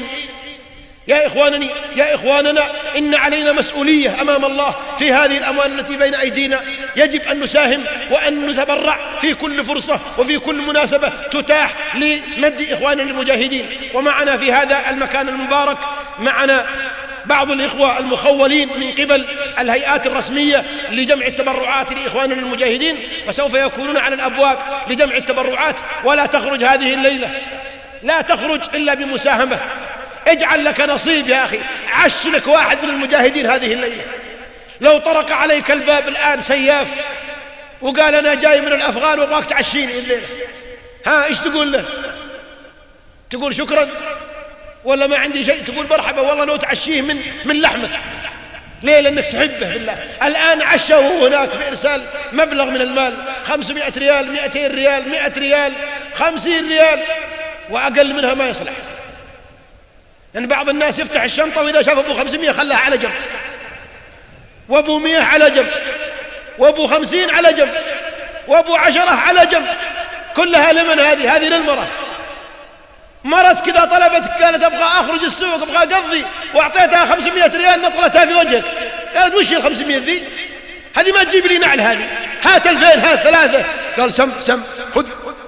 يا إخواننا، إن علينا مسؤولية أمام الله في هذه الأموال التي بين أيدينا. يجب أن نساهم وأن نتبرع في كل فرصة وفي كل مناسبة تتاح لمد إخواننا المجاهدين. ومعنا في هذا المكان المبارك معنا بعض الإخوة المخولين من قبل الهيئات الرسمية لجمع التبرعات لإخواننا المجاهدين، وسوف يكونون على الأبواب لجمع التبرعات. ولا تخرج هذه الليلة، لا تخرج إلا بمساهمة. اجعل لك نصيب يا أخي، عش لك واحد من المجاهدين هذه الليلة. لو طرق عليك الباب الآن سياف وقال: أنا جاي من الأفغان وابغاك تعشيني الليلة، ها إيش تقول له؟ تقول شكرا ولا ما عندي شيء؟ تقول مرحبا والله لو تعشيه من لحمك. ليه؟ لأنك تحبه بالله. الآن عشوا هناك بإرسال مبلغ من المال، 500 ريال، 200 ريال، 100 ريال، 50 ريال، وأقل منها ما يصلح. لأن بعض الناس يفتح الشنطة وإذا شاف أبو 500 خلاها على جنب، وأبو 100 على جنب، وأبو 50 على جنب، وأبو 10 على جنب. كلها لمن هذه للمرأة. مرت كذا طلبت، قالت: أبغى أخرج السوق، أبغى أقضي، وأعطيتها 500 ريال نطلتها في وجهك. قالت: وش 500 ذي؟ هذه ما تجيب لي نعل، هذه هات 2000، هات 3. قال: سم خذ.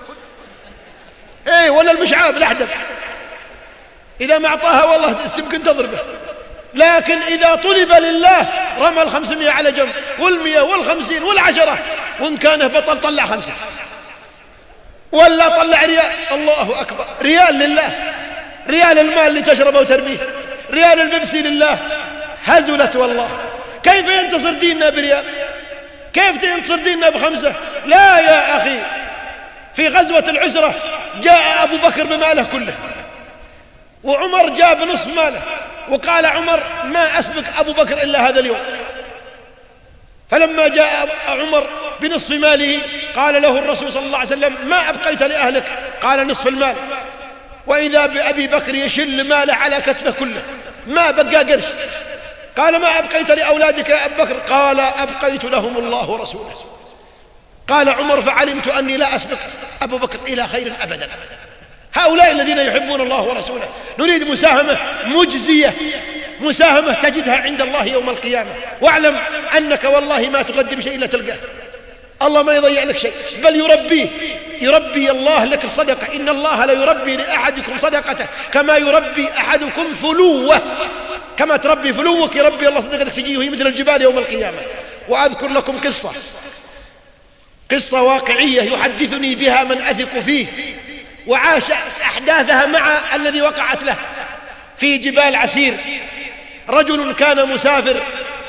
إيه، ولا المشعاب الأحدث إذا ما أعطاها والله يمكن تضربه. لكن إذا طلب لله رمى 500 على جنب، 100 50 10، وإن كان بطل طلع 5 ولا طلع ريال. الله أكبر، ريال لله، ريال المال اللي تشربه وتربيه، ريال البيبسي لله. هزلت والله. كيف ينتصر ديننا بريال؟ كيف ينتصر ديننا ب5؟ لا يا أخي، في غزوة العسرة جاء أبو بكر بماله كله، وعمر جاء بنصف ماله، وقال عمر: ما أسبق أبو بكر إلا هذا اليوم. فلما جاء عمر بنصف ماله قال له الرسول صلى الله عليه وسلم: ما أبقيت لأهلك؟ قال: نصف المال. وإذا بأبي بكر يشل ماله على كتفه كله، ما بقى قرش. قال: ما أبقيت لأولادك يا أبي بكر؟ قال: أبقيت لهم الله ورسوله. قال عمر: فعلمت أني لا أسبق أبو بكر إلى خير أبدا. هؤلاء الذين يحبون الله ورسوله. نريد مساهمة مجزية، مساهمة تجدها عند الله يوم القيامة. واعلم أنك والله ما تقدم شيء إلا تلقاه. الله ما يضيع لك شيء، بل يربي الله لك الصدقة. إن الله لا يربي لأحدكم صدقته كما يربي أحدكم فلوه. كما تربي فلوك يربي الله صدقتك، تجيه وهي مثل الجبال يوم القيامة. وأذكر لكم قصة واقعية يحدثني بها من أثق فيه. وعاش أحداثها مع الذي وقعت له في جبال عسير. رجل كان مسافر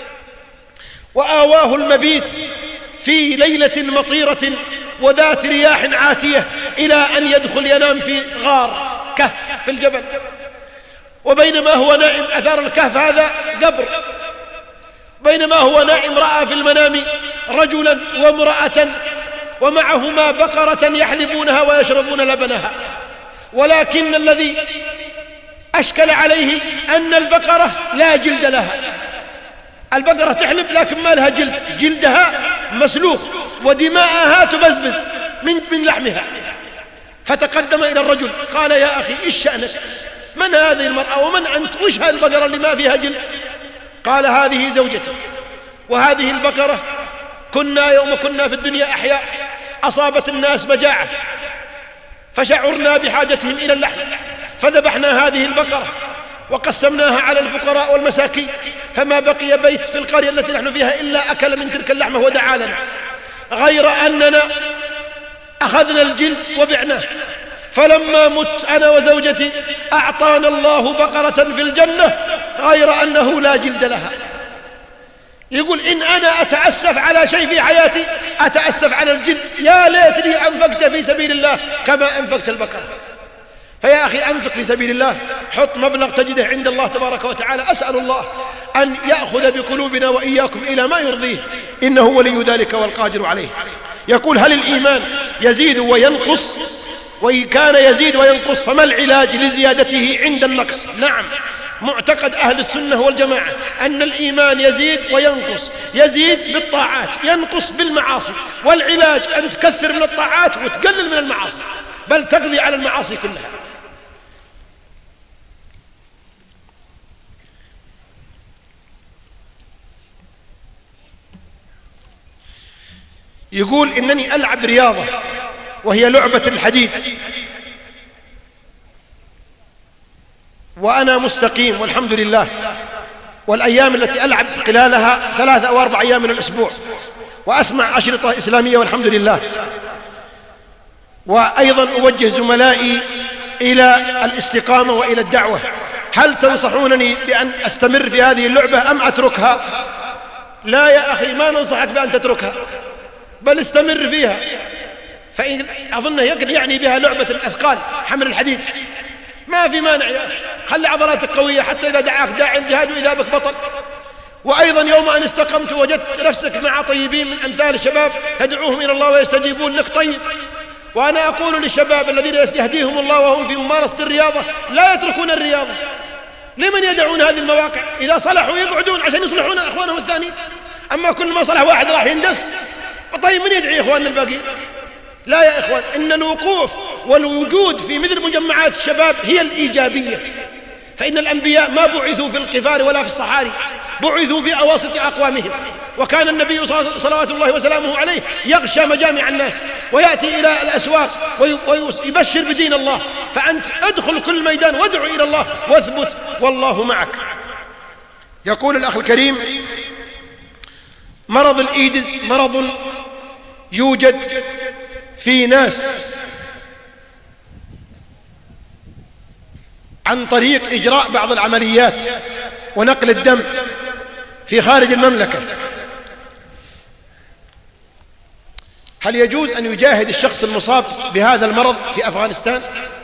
وآواه المبيت في ليلة مطيرة وذات رياح عاتية إلى أن يدخل ينام في غار كهف في الجبل. وبينما هو نائم، أثار الكهف هذا قبر، بينما هو نائم رأى في المنام رجلا وامرأة ومعهما بقرة يحلبونها ويشربون لبنها، ولكن الذي أشكل عليه أن البقرة لا جلد لها. البقرة تحلب لكن ما لها جلد، جلدها مسلوخ ودماءها تبزبز من لحمها. فتقدم إلى الرجل قال: يا أخي إيش شأنك؟ من هذه المرأة ومن أنت؟ وش هذه البقرة اللي ما فيها جلد؟ قال: هذه زوجتي، وهذه البقرة يوم كنا في الدنيا أحياء أصابت الناس مجاعة فشعرنا بحاجتهم إلى اللحم، فذبحنا هذه البقرة وقسمناها على الفقراء والمساكين، فما بقي بيت في القرية التي نحن فيها إلا أكل من تلك اللحمة ودعا لنا، غير أننا أخذنا الجلد وبعناه. فلما مت أنا وزوجتي أعطانا الله بقرة في الجنة غير أنه لا جلد لها. يقول: إن أنا أتأسف على شيء في حياتي أتأسف على الجلد، يا ليتني أنفقت في سبيل الله كما أنفقت البقرة. فيا أخي أنفق في سبيل الله، حط مبلغ تجده عند الله تبارك وتعالى. أسأل الله أن يأخذ بقلوبنا وإياكم إلى ما يرضيه، إنه ولي ذلك والقادر عليه. يقول: هل الإيمان يزيد وينقص؟ وإن كان يزيد وينقص فما العلاج لزيادته عند النقص؟ نعم، معتقد أهل السنة والجماعة أن الإيمان يزيد وينقص، يزيد بالطاعات، ينقص بالمعاصي، والعلاج أن تكثر من الطاعات وتقلل من المعاصي، بل تقضي على المعاصي كلها. يقول: إنني ألعب رياضة وهي لعبة الحديد، وأنا مستقيم والحمد لله، والأيام التي ألعب خلالها 3 أو 4 أيام من الأسبوع، وأسمع أشرطة إسلامية والحمد لله، وأيضا أوجه زملائي إلى الاستقامة وإلى الدعوة. هل تنصحونني بأن أستمر في هذه اللعبة أم أتركها؟ لا يا أخي، ما ننصحك بأن تتركها، بل استمر فيها، فإن أظنه يعني بها لعبة الأثقال، حمل الحديد، ما في مانع يا أخي، خلي عضلاتك قوية حتى إذا دعاك داعي الجهاد وإذا بك بطل. وأيضا يوم أن استقمت وجدت نفسك مع طيبين من أمثال الشباب تدعوهم إلى الله ويستجيبون لك، طيب. وأنا أقول للشباب الذين يهديهم الله وهم في ممارسة الرياضة لا يتركون الرياضة. لمن يدعون هذه المواقع؟ إذا صلحوا يقعدون عشان يصلحون أخوانهم الثانيين، أما كل ما صلح واحد راح يندس. طيب من يدعي إخواننا الباقين؟ لا يا إخوان، إن الوقوف والوجود في مثل مجمعات الشباب هي الإيجابية، فإن الأنبياء ما بعثوا في القفار ولا في الصحاري، بعثوا في أواسط أقوامهم. وكان النبي صلوات الله وسلامه عليه يغشى مجامع الناس ويأتي إلى الأسواق ويبشر بدين الله. فأنت ادخل كل ميدان وادعو إلى الله واثبت والله معك. يقول الأخ الكريم: مرض الإيدز مرض يوجد في ناس عن طريق إجراء بعض العمليات ونقل الدم في خارج المملكة. هل يجوز أن يجاهد الشخص المصاب بهذا المرض في أفغانستان؟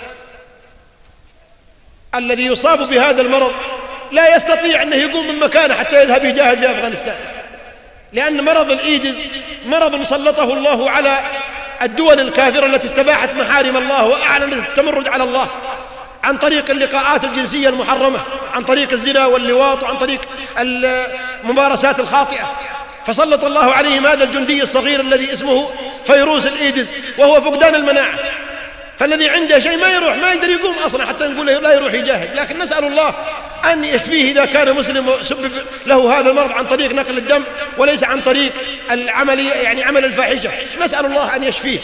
الذي يصاب بهذا المرض لا يستطيع أنه يقوم من مكانه حتى يذهب يجاهد في أفغانستان، لأن مرض الإيدز مرض سلطه الله على الدول الكافرة التي استباحت محارم الله وأعلنت التمرد على الله عن طريق اللقاءات الجنسية المحرمة، عن طريق الزنا واللواط، وعن طريق الممارسات الخاطئة. فسلط الله عليهم هذا الجندي الصغير الذي اسمه فيروس الإيدز، وهو فقدان المناعة. فالذي عنده شيء ما يروح، ما يقدر يقوم أصلا حتى نقول لا يروح يجاهد. لكن نسأل الله أن يشفيه إذا كان مسلم وسبب له هذا المرض عن طريق نقل الدم وليس عن طريق العملية، يعني عمل الفاحشة. نسأل الله أن يشفيه.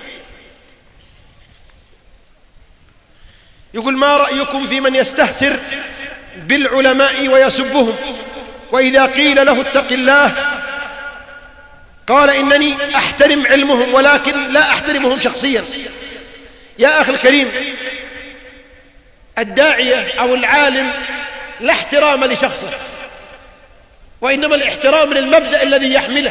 يقول: ما رأيكم في من يستهتر بالعلماء ويسبهم، وإذا قيل له اتق الله قال إنني أحترم علمهم ولكن لا أحترمهم شخصيا؟ يا أخي الكريم، الداعية أو العالم لا احترام لشخصه، وإنما الاحترام للمبدأ الذي يحمله،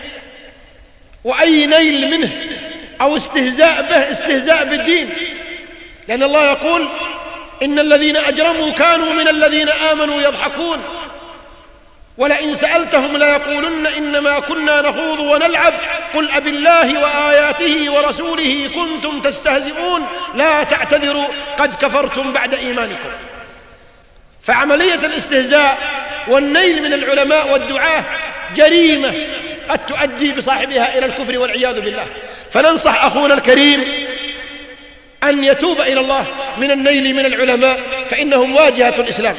وأي نيل منه أو استهزاء به استهزاء بالدين، لأن الله يقول إن الذين أجرموا كانوا من الذين آمنوا يضحكون، ولئن سألتهم ليقولن إنما كنا نخوض ونلعب قل أبالله وآياته ورسوله كنتم تستهزئون لا تعتذروا قد كفرتم بعد إيمانكم. فعملية الاستهزاء والنيل من العلماء والدعاة جريمة قد تؤدي بصاحبها إلى الكفر والعياذ بالله. فننصح أخونا الكريم أن يتوب إلى الله من النيل من العلماء، فإنهم واجهة الإسلام.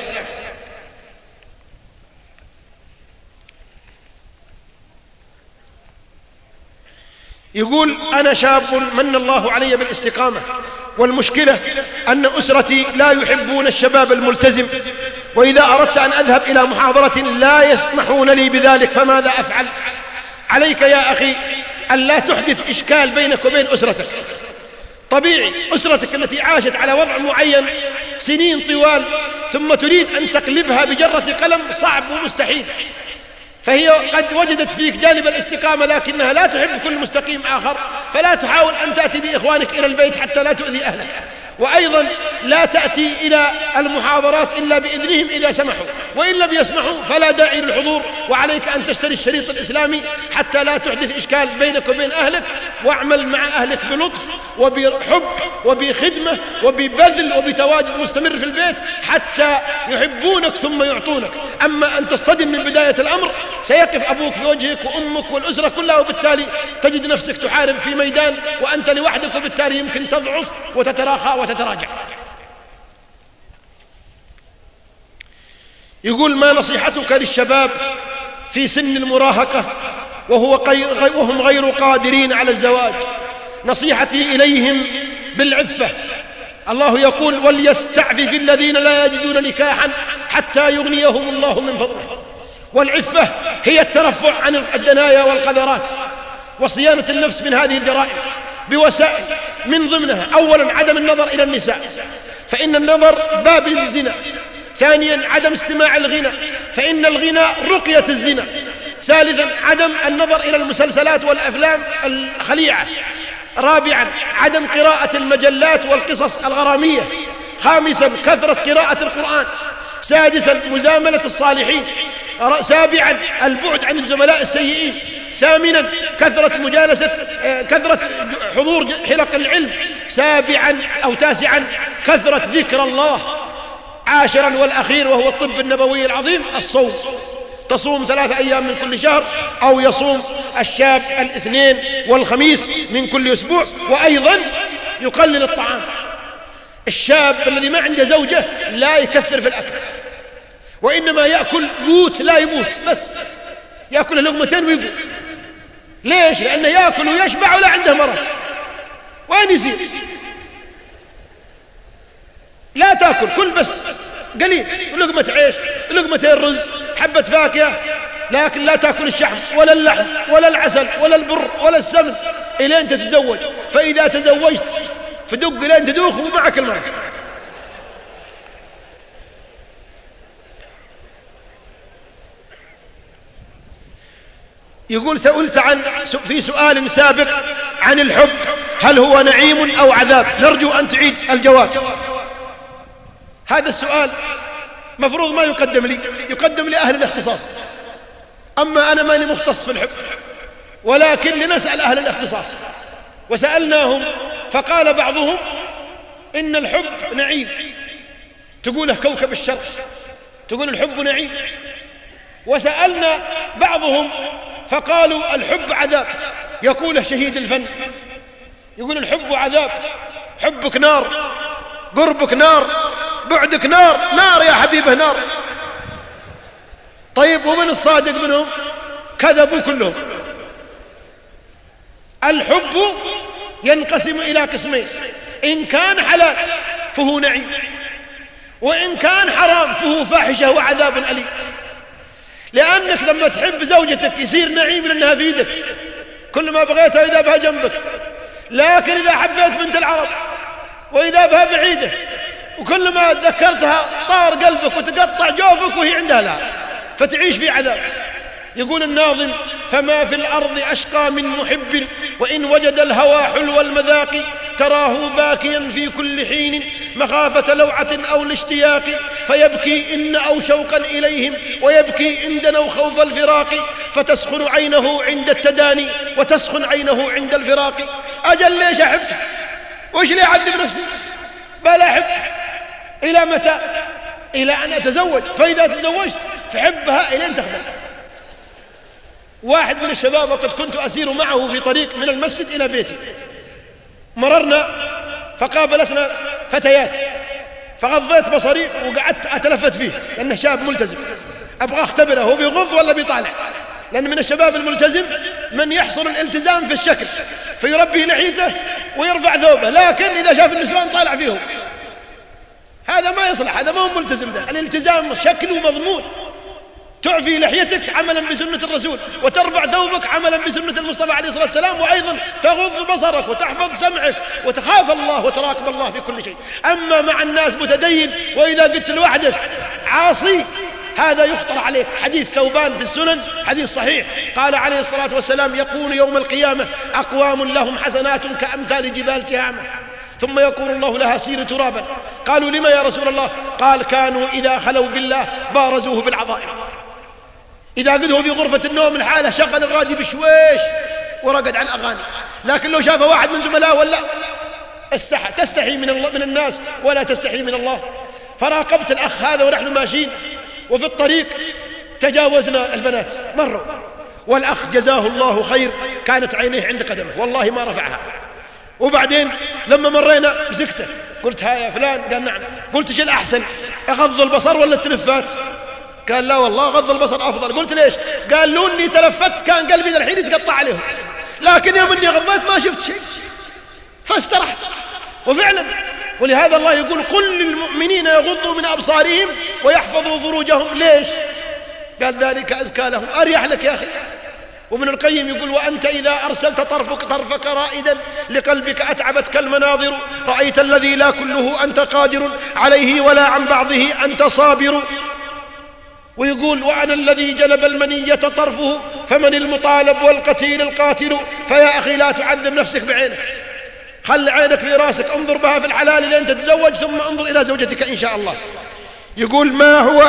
يقول أنا شاب من الله علي بالاستقامة، والمشكلة أن أسرتي لا يحبون الشباب الملتزم، وإذا أردت أن أذهب إلى محاضرة لا يسمحون لي بذلك، فماذا أفعل؟ عليك يا أخي أن لا تحدث إشكال بينك وبين أسرتك. طبيعي أسرتك التي عاشت على وضع معين سنين طوال ثم تريد أن تقلبها بجرة قلم صعب ومستحيل، فهي قد وجدت فيك جانب الاستقامة لكنها لا تحب كل مستقيم آخر، فلا تحاول أن تأتي بإخوانك إلى البيت حتى لا تؤذي أهلك. وأيضا لا تأتي إلى المحاضرات إلا بإذنهم إذا سمحوا، وإن لم يسمحوا فلا داعي للحضور، وعليك أن تشتري الشريط الإسلامي حتى لا تحدث إشكال بينك وبين أهلك، واعمل مع أهلك بلطف وبحب وبخدمة وببذل وبتواجد مستمر في البيت حتى يحبونك ثم يعطونك. أما أن تصطدم من بداية الأمر سيقف أبوك في وجهك وأمك والأسرة كلها، وبالتالي تجد نفسك تحارب في ميدان وأنت لوحدك، وبالتالي يمكن تضعف وتتراخى وتتراجع. يقول ما نصيحتك للشباب في سن المراهقة وهم غير قادرين على الزواج؟ نصيحتي إليهم بالعفة. الله يقول وليستعفف الذين لا يجدون نكاحا حتى يغنيهم الله من فضله. والعفة هي الترفع عن الدنايا والقذرات وصيانة النفس من هذه الجرائم بوسائل، من ضمنها أولا عدم النظر إلى النساء، فإن النظر باب الزنا. ثانيا عدم استماع الغنى، فإن الغنى رقية الزنا. ثالثا عدم النظر إلى المسلسلات والأفلام الخليعة. رابعا عدم قراءة المجلات والقصص الغرامية. خامسا كثرة قراءة القرآن. سادسا مزاملة الصالحين. سابعا البعد عن الزملاء السيئين. ثامنا كثرة حضور حلق العلم. سابعا أو تاسعا كثرة ذكر الله. عاشرا والأخير وهو الطب النبوي العظيم الصوم. تصوم 3 أيام من كل شهر، أو يصوم الشاب الاثنين والخميس من كل أسبوع. وأيضا يقلل الطعام. الشاب الذي ما عنده زوجة لا يكثر في الأكل، وإنما يأكل قوت لا يموت، بس يأكل لقمتين ويقول. ليش؟ لأنه يأكل ويشبع ولا عنده مرض. وين يزيد؟ لا تأكل، كل بس قليل، لقمة عيش، لقمتين رز، حبة فاكهة، لكن لا تأكل الشحم ولا اللحم ولا العسل ولا البر ولا السمن إلين تتزوج. فإذا تزوجت فدق إلين تدوخ ومعك الماء. يقول سئلت في سؤال سابق عن الحب هل هو نعيم أو عذاب؟ نرجو أن تعيد الجواب. هذا السؤال مفروض ما يقدم لي، يقدم لأهل الاختصاص، أما أنا ماني مختص في الحب، ولكن لنسأل أهل الاختصاص. وسألناهم فقال بعضهم إن الحب نعيم، تقوله كوكب الشرق، تقول الحب نعيم. وسألنا بعضهم فقالوا الحب عذاب، يقوله شهيد الفن، يقول الحب عذاب، حبك نار، قربك نار، بعدك نار، نار يا حبيبه نار. طيب ومن الصادق منهم؟ كذبوا كلهم. الحب ينقسم إلى قسمين، إن كان حلال فهو نعيم، وإن كان حرام فهو فاحشة وعذاب أليم. لأنك لما تحب زوجتك يصير نعيم لأنها في يدك، كل ما بغيتها إذا بها جنبك. لكن إذا حبيت بنت العرب وإذا بها بعيدة، وكل ما ذكرتها طار قلبك وتقطع جوفك وهي عندها لا، فتعيش في عذاب. يقول الناظم: فما في الأرض أشقى من محب، وإن وجد الهوى حلو المذاق، تراه باكيا في كل حين مخافة لوعة أو الاشتياق، فيبكي إن أو شوقا إليهم، ويبكي عندنا خوف الفراق، فتسخن عينه عند التداني، وتسخن عينه عند الفراق. أجل ليش أحب؟ وإيش لي أعذب نفسي؟ بل أحب إلى متى؟ إلى أن أتزوج، فإذا تزوجت فحبها إلى أن تخبل. واحد من الشباب وقد كنت أسير معه في طريق من المسجد إلى بيتي، مررنا فقابلتنا فتيات، فغضيت بصري وقعدت أتلفت فيه لأنه شاب ملتزم، أبغى أختبره هو بيغض ولا بيطالع، لأن من الشباب الملتزم من يحصل الالتزام في الشكل فيربي لحيته ويرفع ثوبه، لكن إذا شاف النسوان طالع فيه هذا ما يصلح، هذا ما هو ملتزم. ده الالتزام شكل ومضمون، تعفي لحيتك عملا بسنة الرسول، وترفع ثوبك عملا بسنة المصطفى عليه الصلاة والسلام، وأيضا تغض بصرك وتحفظ سمعك وتخاف الله وتراقب الله في كل شيء. أما مع الناس متدين وإذا قلت لوحدك عاصي هذا يخطر عليك. حديث ثوبان في السنن حديث صحيح، قال عليه الصلاة والسلام: يكون يوم القيامة أقوام لهم حسنات كأمثال جبال تهامة، ثم يقول الله لها: سير ترابا. قالوا: لما يا رسول الله؟ قال: كانوا إذا خلوا بالله بارزوه بالعظائم. إذا قدوا في غرفة النوم الحالة شغل الراديو بشويش ورقد على الأغاني، لكن لو شاف واحد من زملائه ولا تستحي من الناس ولا تستحي من الله. فراقبت الأخ هذا ونحن ماشيين، وفي الطريق تجاوزنا البنات مروا، والأخ جزاه الله خير كانت عينيه عند قدمه والله ما رفعها. وبعدين لما مرينا مسكته قلت: ها يا فلان؟ قال: نعم. قلت: ايش الأحسن، أغض البصر ولا التلفات؟ قال: لا والله غض البصر أفضل. قلت: ليش؟ قال: لو اني تلفت كان قلبي ذا الحين يتقطع عليهم، لكن يوم اني غضيت ما شفت شيء فاسترحت. وفعلا، ولهذا الله يقول: قل للمؤمنين يغضوا من أبصارهم ويحفظوا فروجهم. ليش؟ قال: ذلك أزكى لهم، أريح لك يا أخي. وابن القيم يقول: وأنت إذا أرسلت طرفك رائدا لقلبك أتعبتك المناظر، رأيت الذي لا كله أنت قادر عليه ولا عن بعضه أنت صابر. ويقول: وأنا الذي جلب المنية طرفه، فمن المطالب والقتيل القاتل. فيا أخي لا تعذب نفسك بعينك، خل عينك في راسك، انظر بها في الحلال لين تتزوج، ثم انظر إلى زوجتك إن شاء الله. يقول: ما هو؟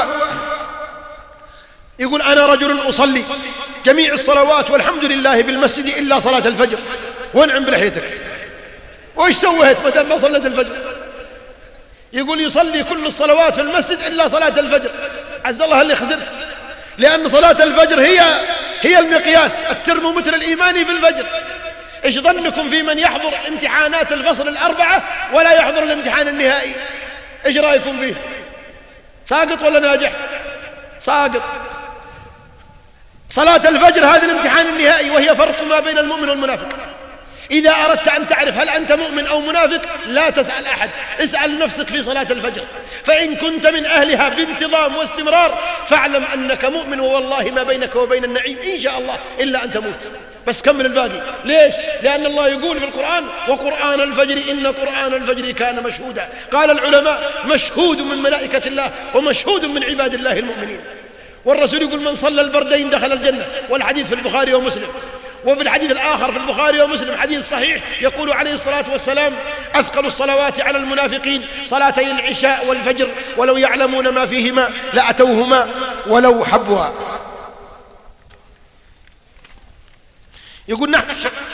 يقول: أنا رجل أصلي جميع الصلوات والحمد لله بالمسجد إلا صلاة الفجر. وانعم بلحيتك، وإيش سويت ما دام ما صليت الفجر؟ يقول: يصلي كل الصلوات في المسجد إلا صلاة الفجر. عز الله اللي خسرت، لأن صلاة الفجر هي المقياس، الترمومتر الإيماني في الفجر. إيش ظنكم في من يحضر امتحانات الفصل الأربعة ولا يحضر الامتحان النهائي؟ إيش رأيكم فيه؟ ساقط ولا ناجح؟ ساقط. صلاة الفجر هذا الامتحان النهائي، وهي فرق ما بين المؤمن والمنافق. إذا أردت أن تعرف هل أنت مؤمن أو منافق لا تسأل أحد، اسأل نفسك في صلاة الفجر، فإن كنت من أهلها بانتظام واستمرار فاعلم أنك مؤمن، والله ما بينك وبين النعيم إن شاء الله إلا أن تموت. بس كمل الباقي. ليش؟ لأن الله يقول في القرآن: وقرآن الفجر إن قرآن الفجر كان مشهودا. قال العلماء: مشهود من ملائكة الله ومشهود من عباد الله المؤمنين. والرسول يقول: من صلى البردين دخل الجنة، والحديث في البخاري ومسلم. وفي الحديث الآخر في البخاري ومسلم حديث صحيح يقول عليه الصلاة والسلام: أثقل الصلوات على المنافقين صلاتي العشاء والفجر، ولو يعلمون ما فيهما لأتوهما ولو حبوا. يقول: نحن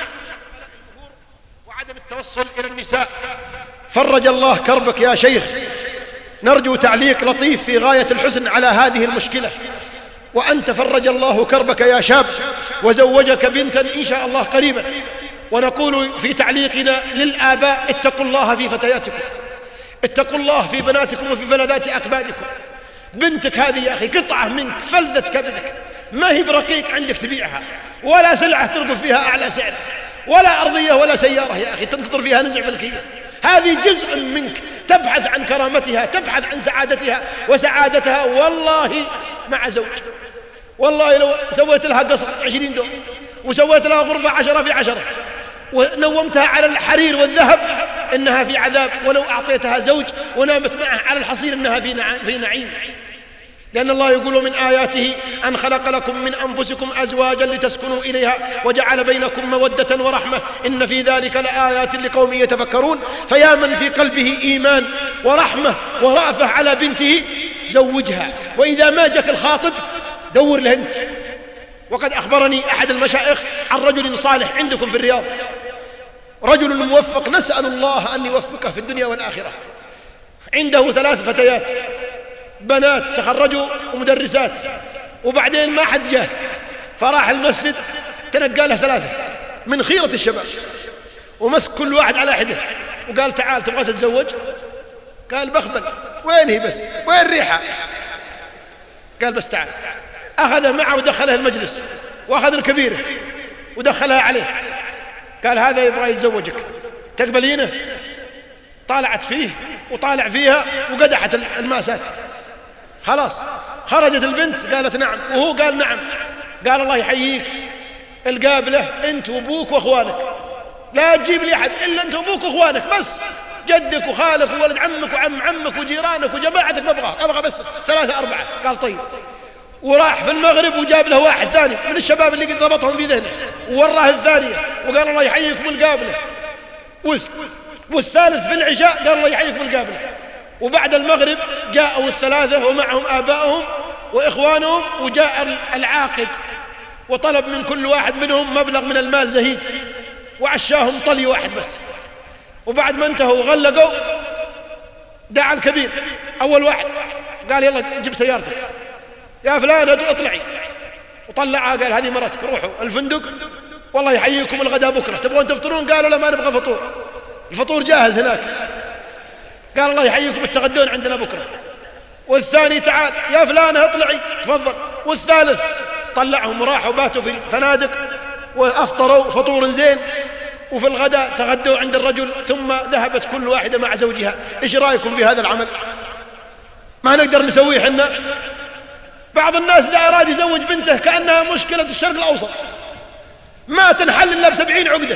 وعدم التوصل إلى النساء. فرج الله كربك يا شيخ. نرجو تعليق لطيف في غاية الحسن على هذه المشكلة. وأنت فرج الله كربك يا شاب وزوجك بنتا إن شاء الله قريبا. ونقول في تعليقنا للآباء: اتقوا الله في فتياتكم، اتقوا الله في بناتكم وفي فلذات أكبادكم. بنتك هذه يا أخي قطعة منك، فلذة كبدك، ما هي برقيق عندك تبيعها، ولا سلعة ترقف فيها أعلى سعر، ولا أرضية ولا سيارة يا أخي تنتظر فيها نزع ملكية. هذه جزء منك، تبحث عن كرامتها، تبحث عن سعادتها وسعادتها. والله مع زوج، والله لو سويت لها قصر 20 دور وسويت لها غرفة 10 في 10 ونومتها على الحرير والذهب إنها في عذاب، ولو أعطيتها زوج ونامت معه على الحصير إنها في نعيم. لأن الله يقول من آياته أن خلق لكم من أنفسكم أزواجا لتسكنوا إليها وجعل بينكم مودة ورحمة إن في ذلك لآيات لقوم يتفكرون. فيا من في قلبه إيمان ورحمة ورأفة على بنته زوجها، وإذا ما جاك الخاطب دور له أنت. وقد أخبرني أحد المشايخ عن رجل صالح عندكم في الرياض، رجل موفق، نسأل الله أن يوفقه في الدنيا والآخرة. عنده 3 فتيات بنات تخرجوا ومدرسات، وبعدين ما حد جاه، فراح المسجد تنقى له 3 من خيرة الشباب، ومسك كل واحد على حده وقال تعال تبغى تتزوج؟ قال بخبل. وين هي بس؟ وين ريحة؟ قال بس تعال. أخذ معه ودخله المجلس، وأخذ الكبيرة ودخلها عليه، قال هذا يبغى يتزوجك تقبلينه؟ طالعت فيه وطالع فيها وقدحت الماسات. خلاص خرجت البنت قالت نعم، وهو قال نعم. قال الله يحييك، القابلة أنت وأبوك وأخوانك، لا تجيب لي أحد إلا أنت وأبوك وأخوانك بس، جدك وخالك وولد عمك وعم عمك وجيرانك وجماعتك ما أبغى بس 3 4. قال طيب. وراح في المغرب وجاب له واحد ثاني من الشباب اللي قد ضبطهم في ذهنه ووراه الثانية وقال الله يحييكم القابلة. والثالث في العشاء قال الله يحييكم القابلة. وبعد المغرب جاءوا ال3 ومعهم آبائهم وإخوانهم، وجاء العاقد وطلب من كل واحد منهم مبلغ من المال زهيد، وعشاهم طلي واحد بس. وبعد ما انتهوا وغلقوا دعا الكبير أول واحد قال يلا جيب سيارتك يا فلان اطلعي، وطلعها قال هذه مرتك، روحوا الفندق والله يحييكم الغداء بكرة، تبغون تفطرون؟ قالوا لا ما نبغى فطور، الفطور جاهز هناك. قال الله يحييكم التغدون عندنا بكرة. والثاني تعال يا فلان اطلعي تفضل. والثالث طلعهم وراحوا باتوا في الفنادق وأفطروا فطور زين، وفي الغداء تغدوا عند الرجل، ثم ذهبت كل واحدة مع زوجها. إيش رأيكم في هذا العمل؟ ما نقدر نسويه حنا؟ بعض الناس إذا أراد يزوج بنته كأنها مشكلة الشرق الأوسط، ما تنحل إلا ب70 عقدة.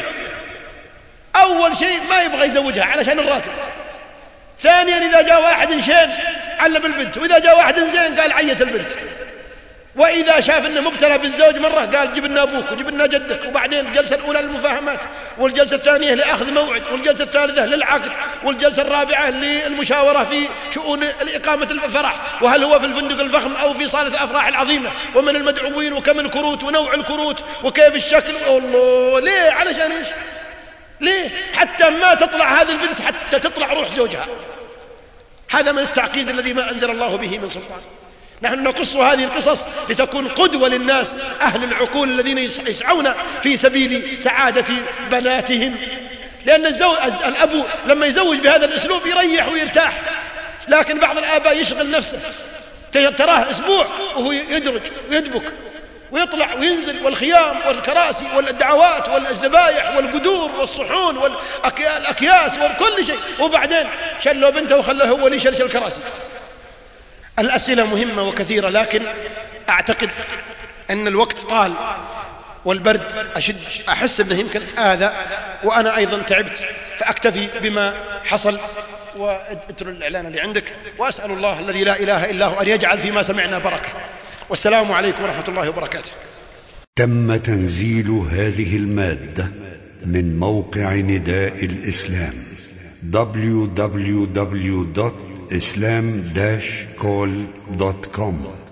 أول شيء ما يبغى يزوجها علشان الراتب، ثانيا إذا جاء واحد شين علم البنت، وإذا جاء واحد زين قال عيت البنت، وإذا شاف أنه مبتلى بالزوج مرة قال جيب لنا أبوك وجيب لنا جدك. وبعدين الجلسة الأولى للمفاهمات، والجلسة الثانية لأخذ موعد، والجلسة الثالثة للعقد، والجلسة الرابعة للمشاورة في شؤون إقامة الفرح، وهل هو في الفندق الفخم أو في صالة الأفراح العظيمة، ومن المدعوين وكم الكروت ونوع الكروت وكيف الشكل. الله ليه؟ علشان إيش؟ ليه؟ حتى ما تطلع هذه البنت، حتى تطلع روح زوجها. هذا من التعقيد الذي ما أنزل الله به من سلطان. نحن نقص هذه القصص لتكون قدوة للناس أهل العقول الذين يسعون في سبيل سعادة بناتهم. لأن الأب لما يزوج بهذا الأسلوب يريح ويرتاح، لكن بعض الآباء يشغل نفسه، تراه أسبوع وهو يدرج ويدبك ويطلع وينزل، والخيام والكراسي والدعوات والذبايح والقدور والصحون والأكياس وكل شيء، وبعدين شلوا بنته وخلوه هو اللي يشلش الكراسي. الأسئلة مهمة وكثيرة، لكن أعتقد أن الوقت طال والبرد أشد، أحس أنه يمكن آذى، وأنا أيضا تعبت، فأكتفي بما حصل واترك الإعلان اللي عندك، وأسأل الله الذي لا إله إلا هو أن يجعل فيما سمعنا بركة. والسلام عليكم ورحمة الله وبركاته. تم تنزيل هذه المادة من موقع نداء الإسلام www.islam-call.com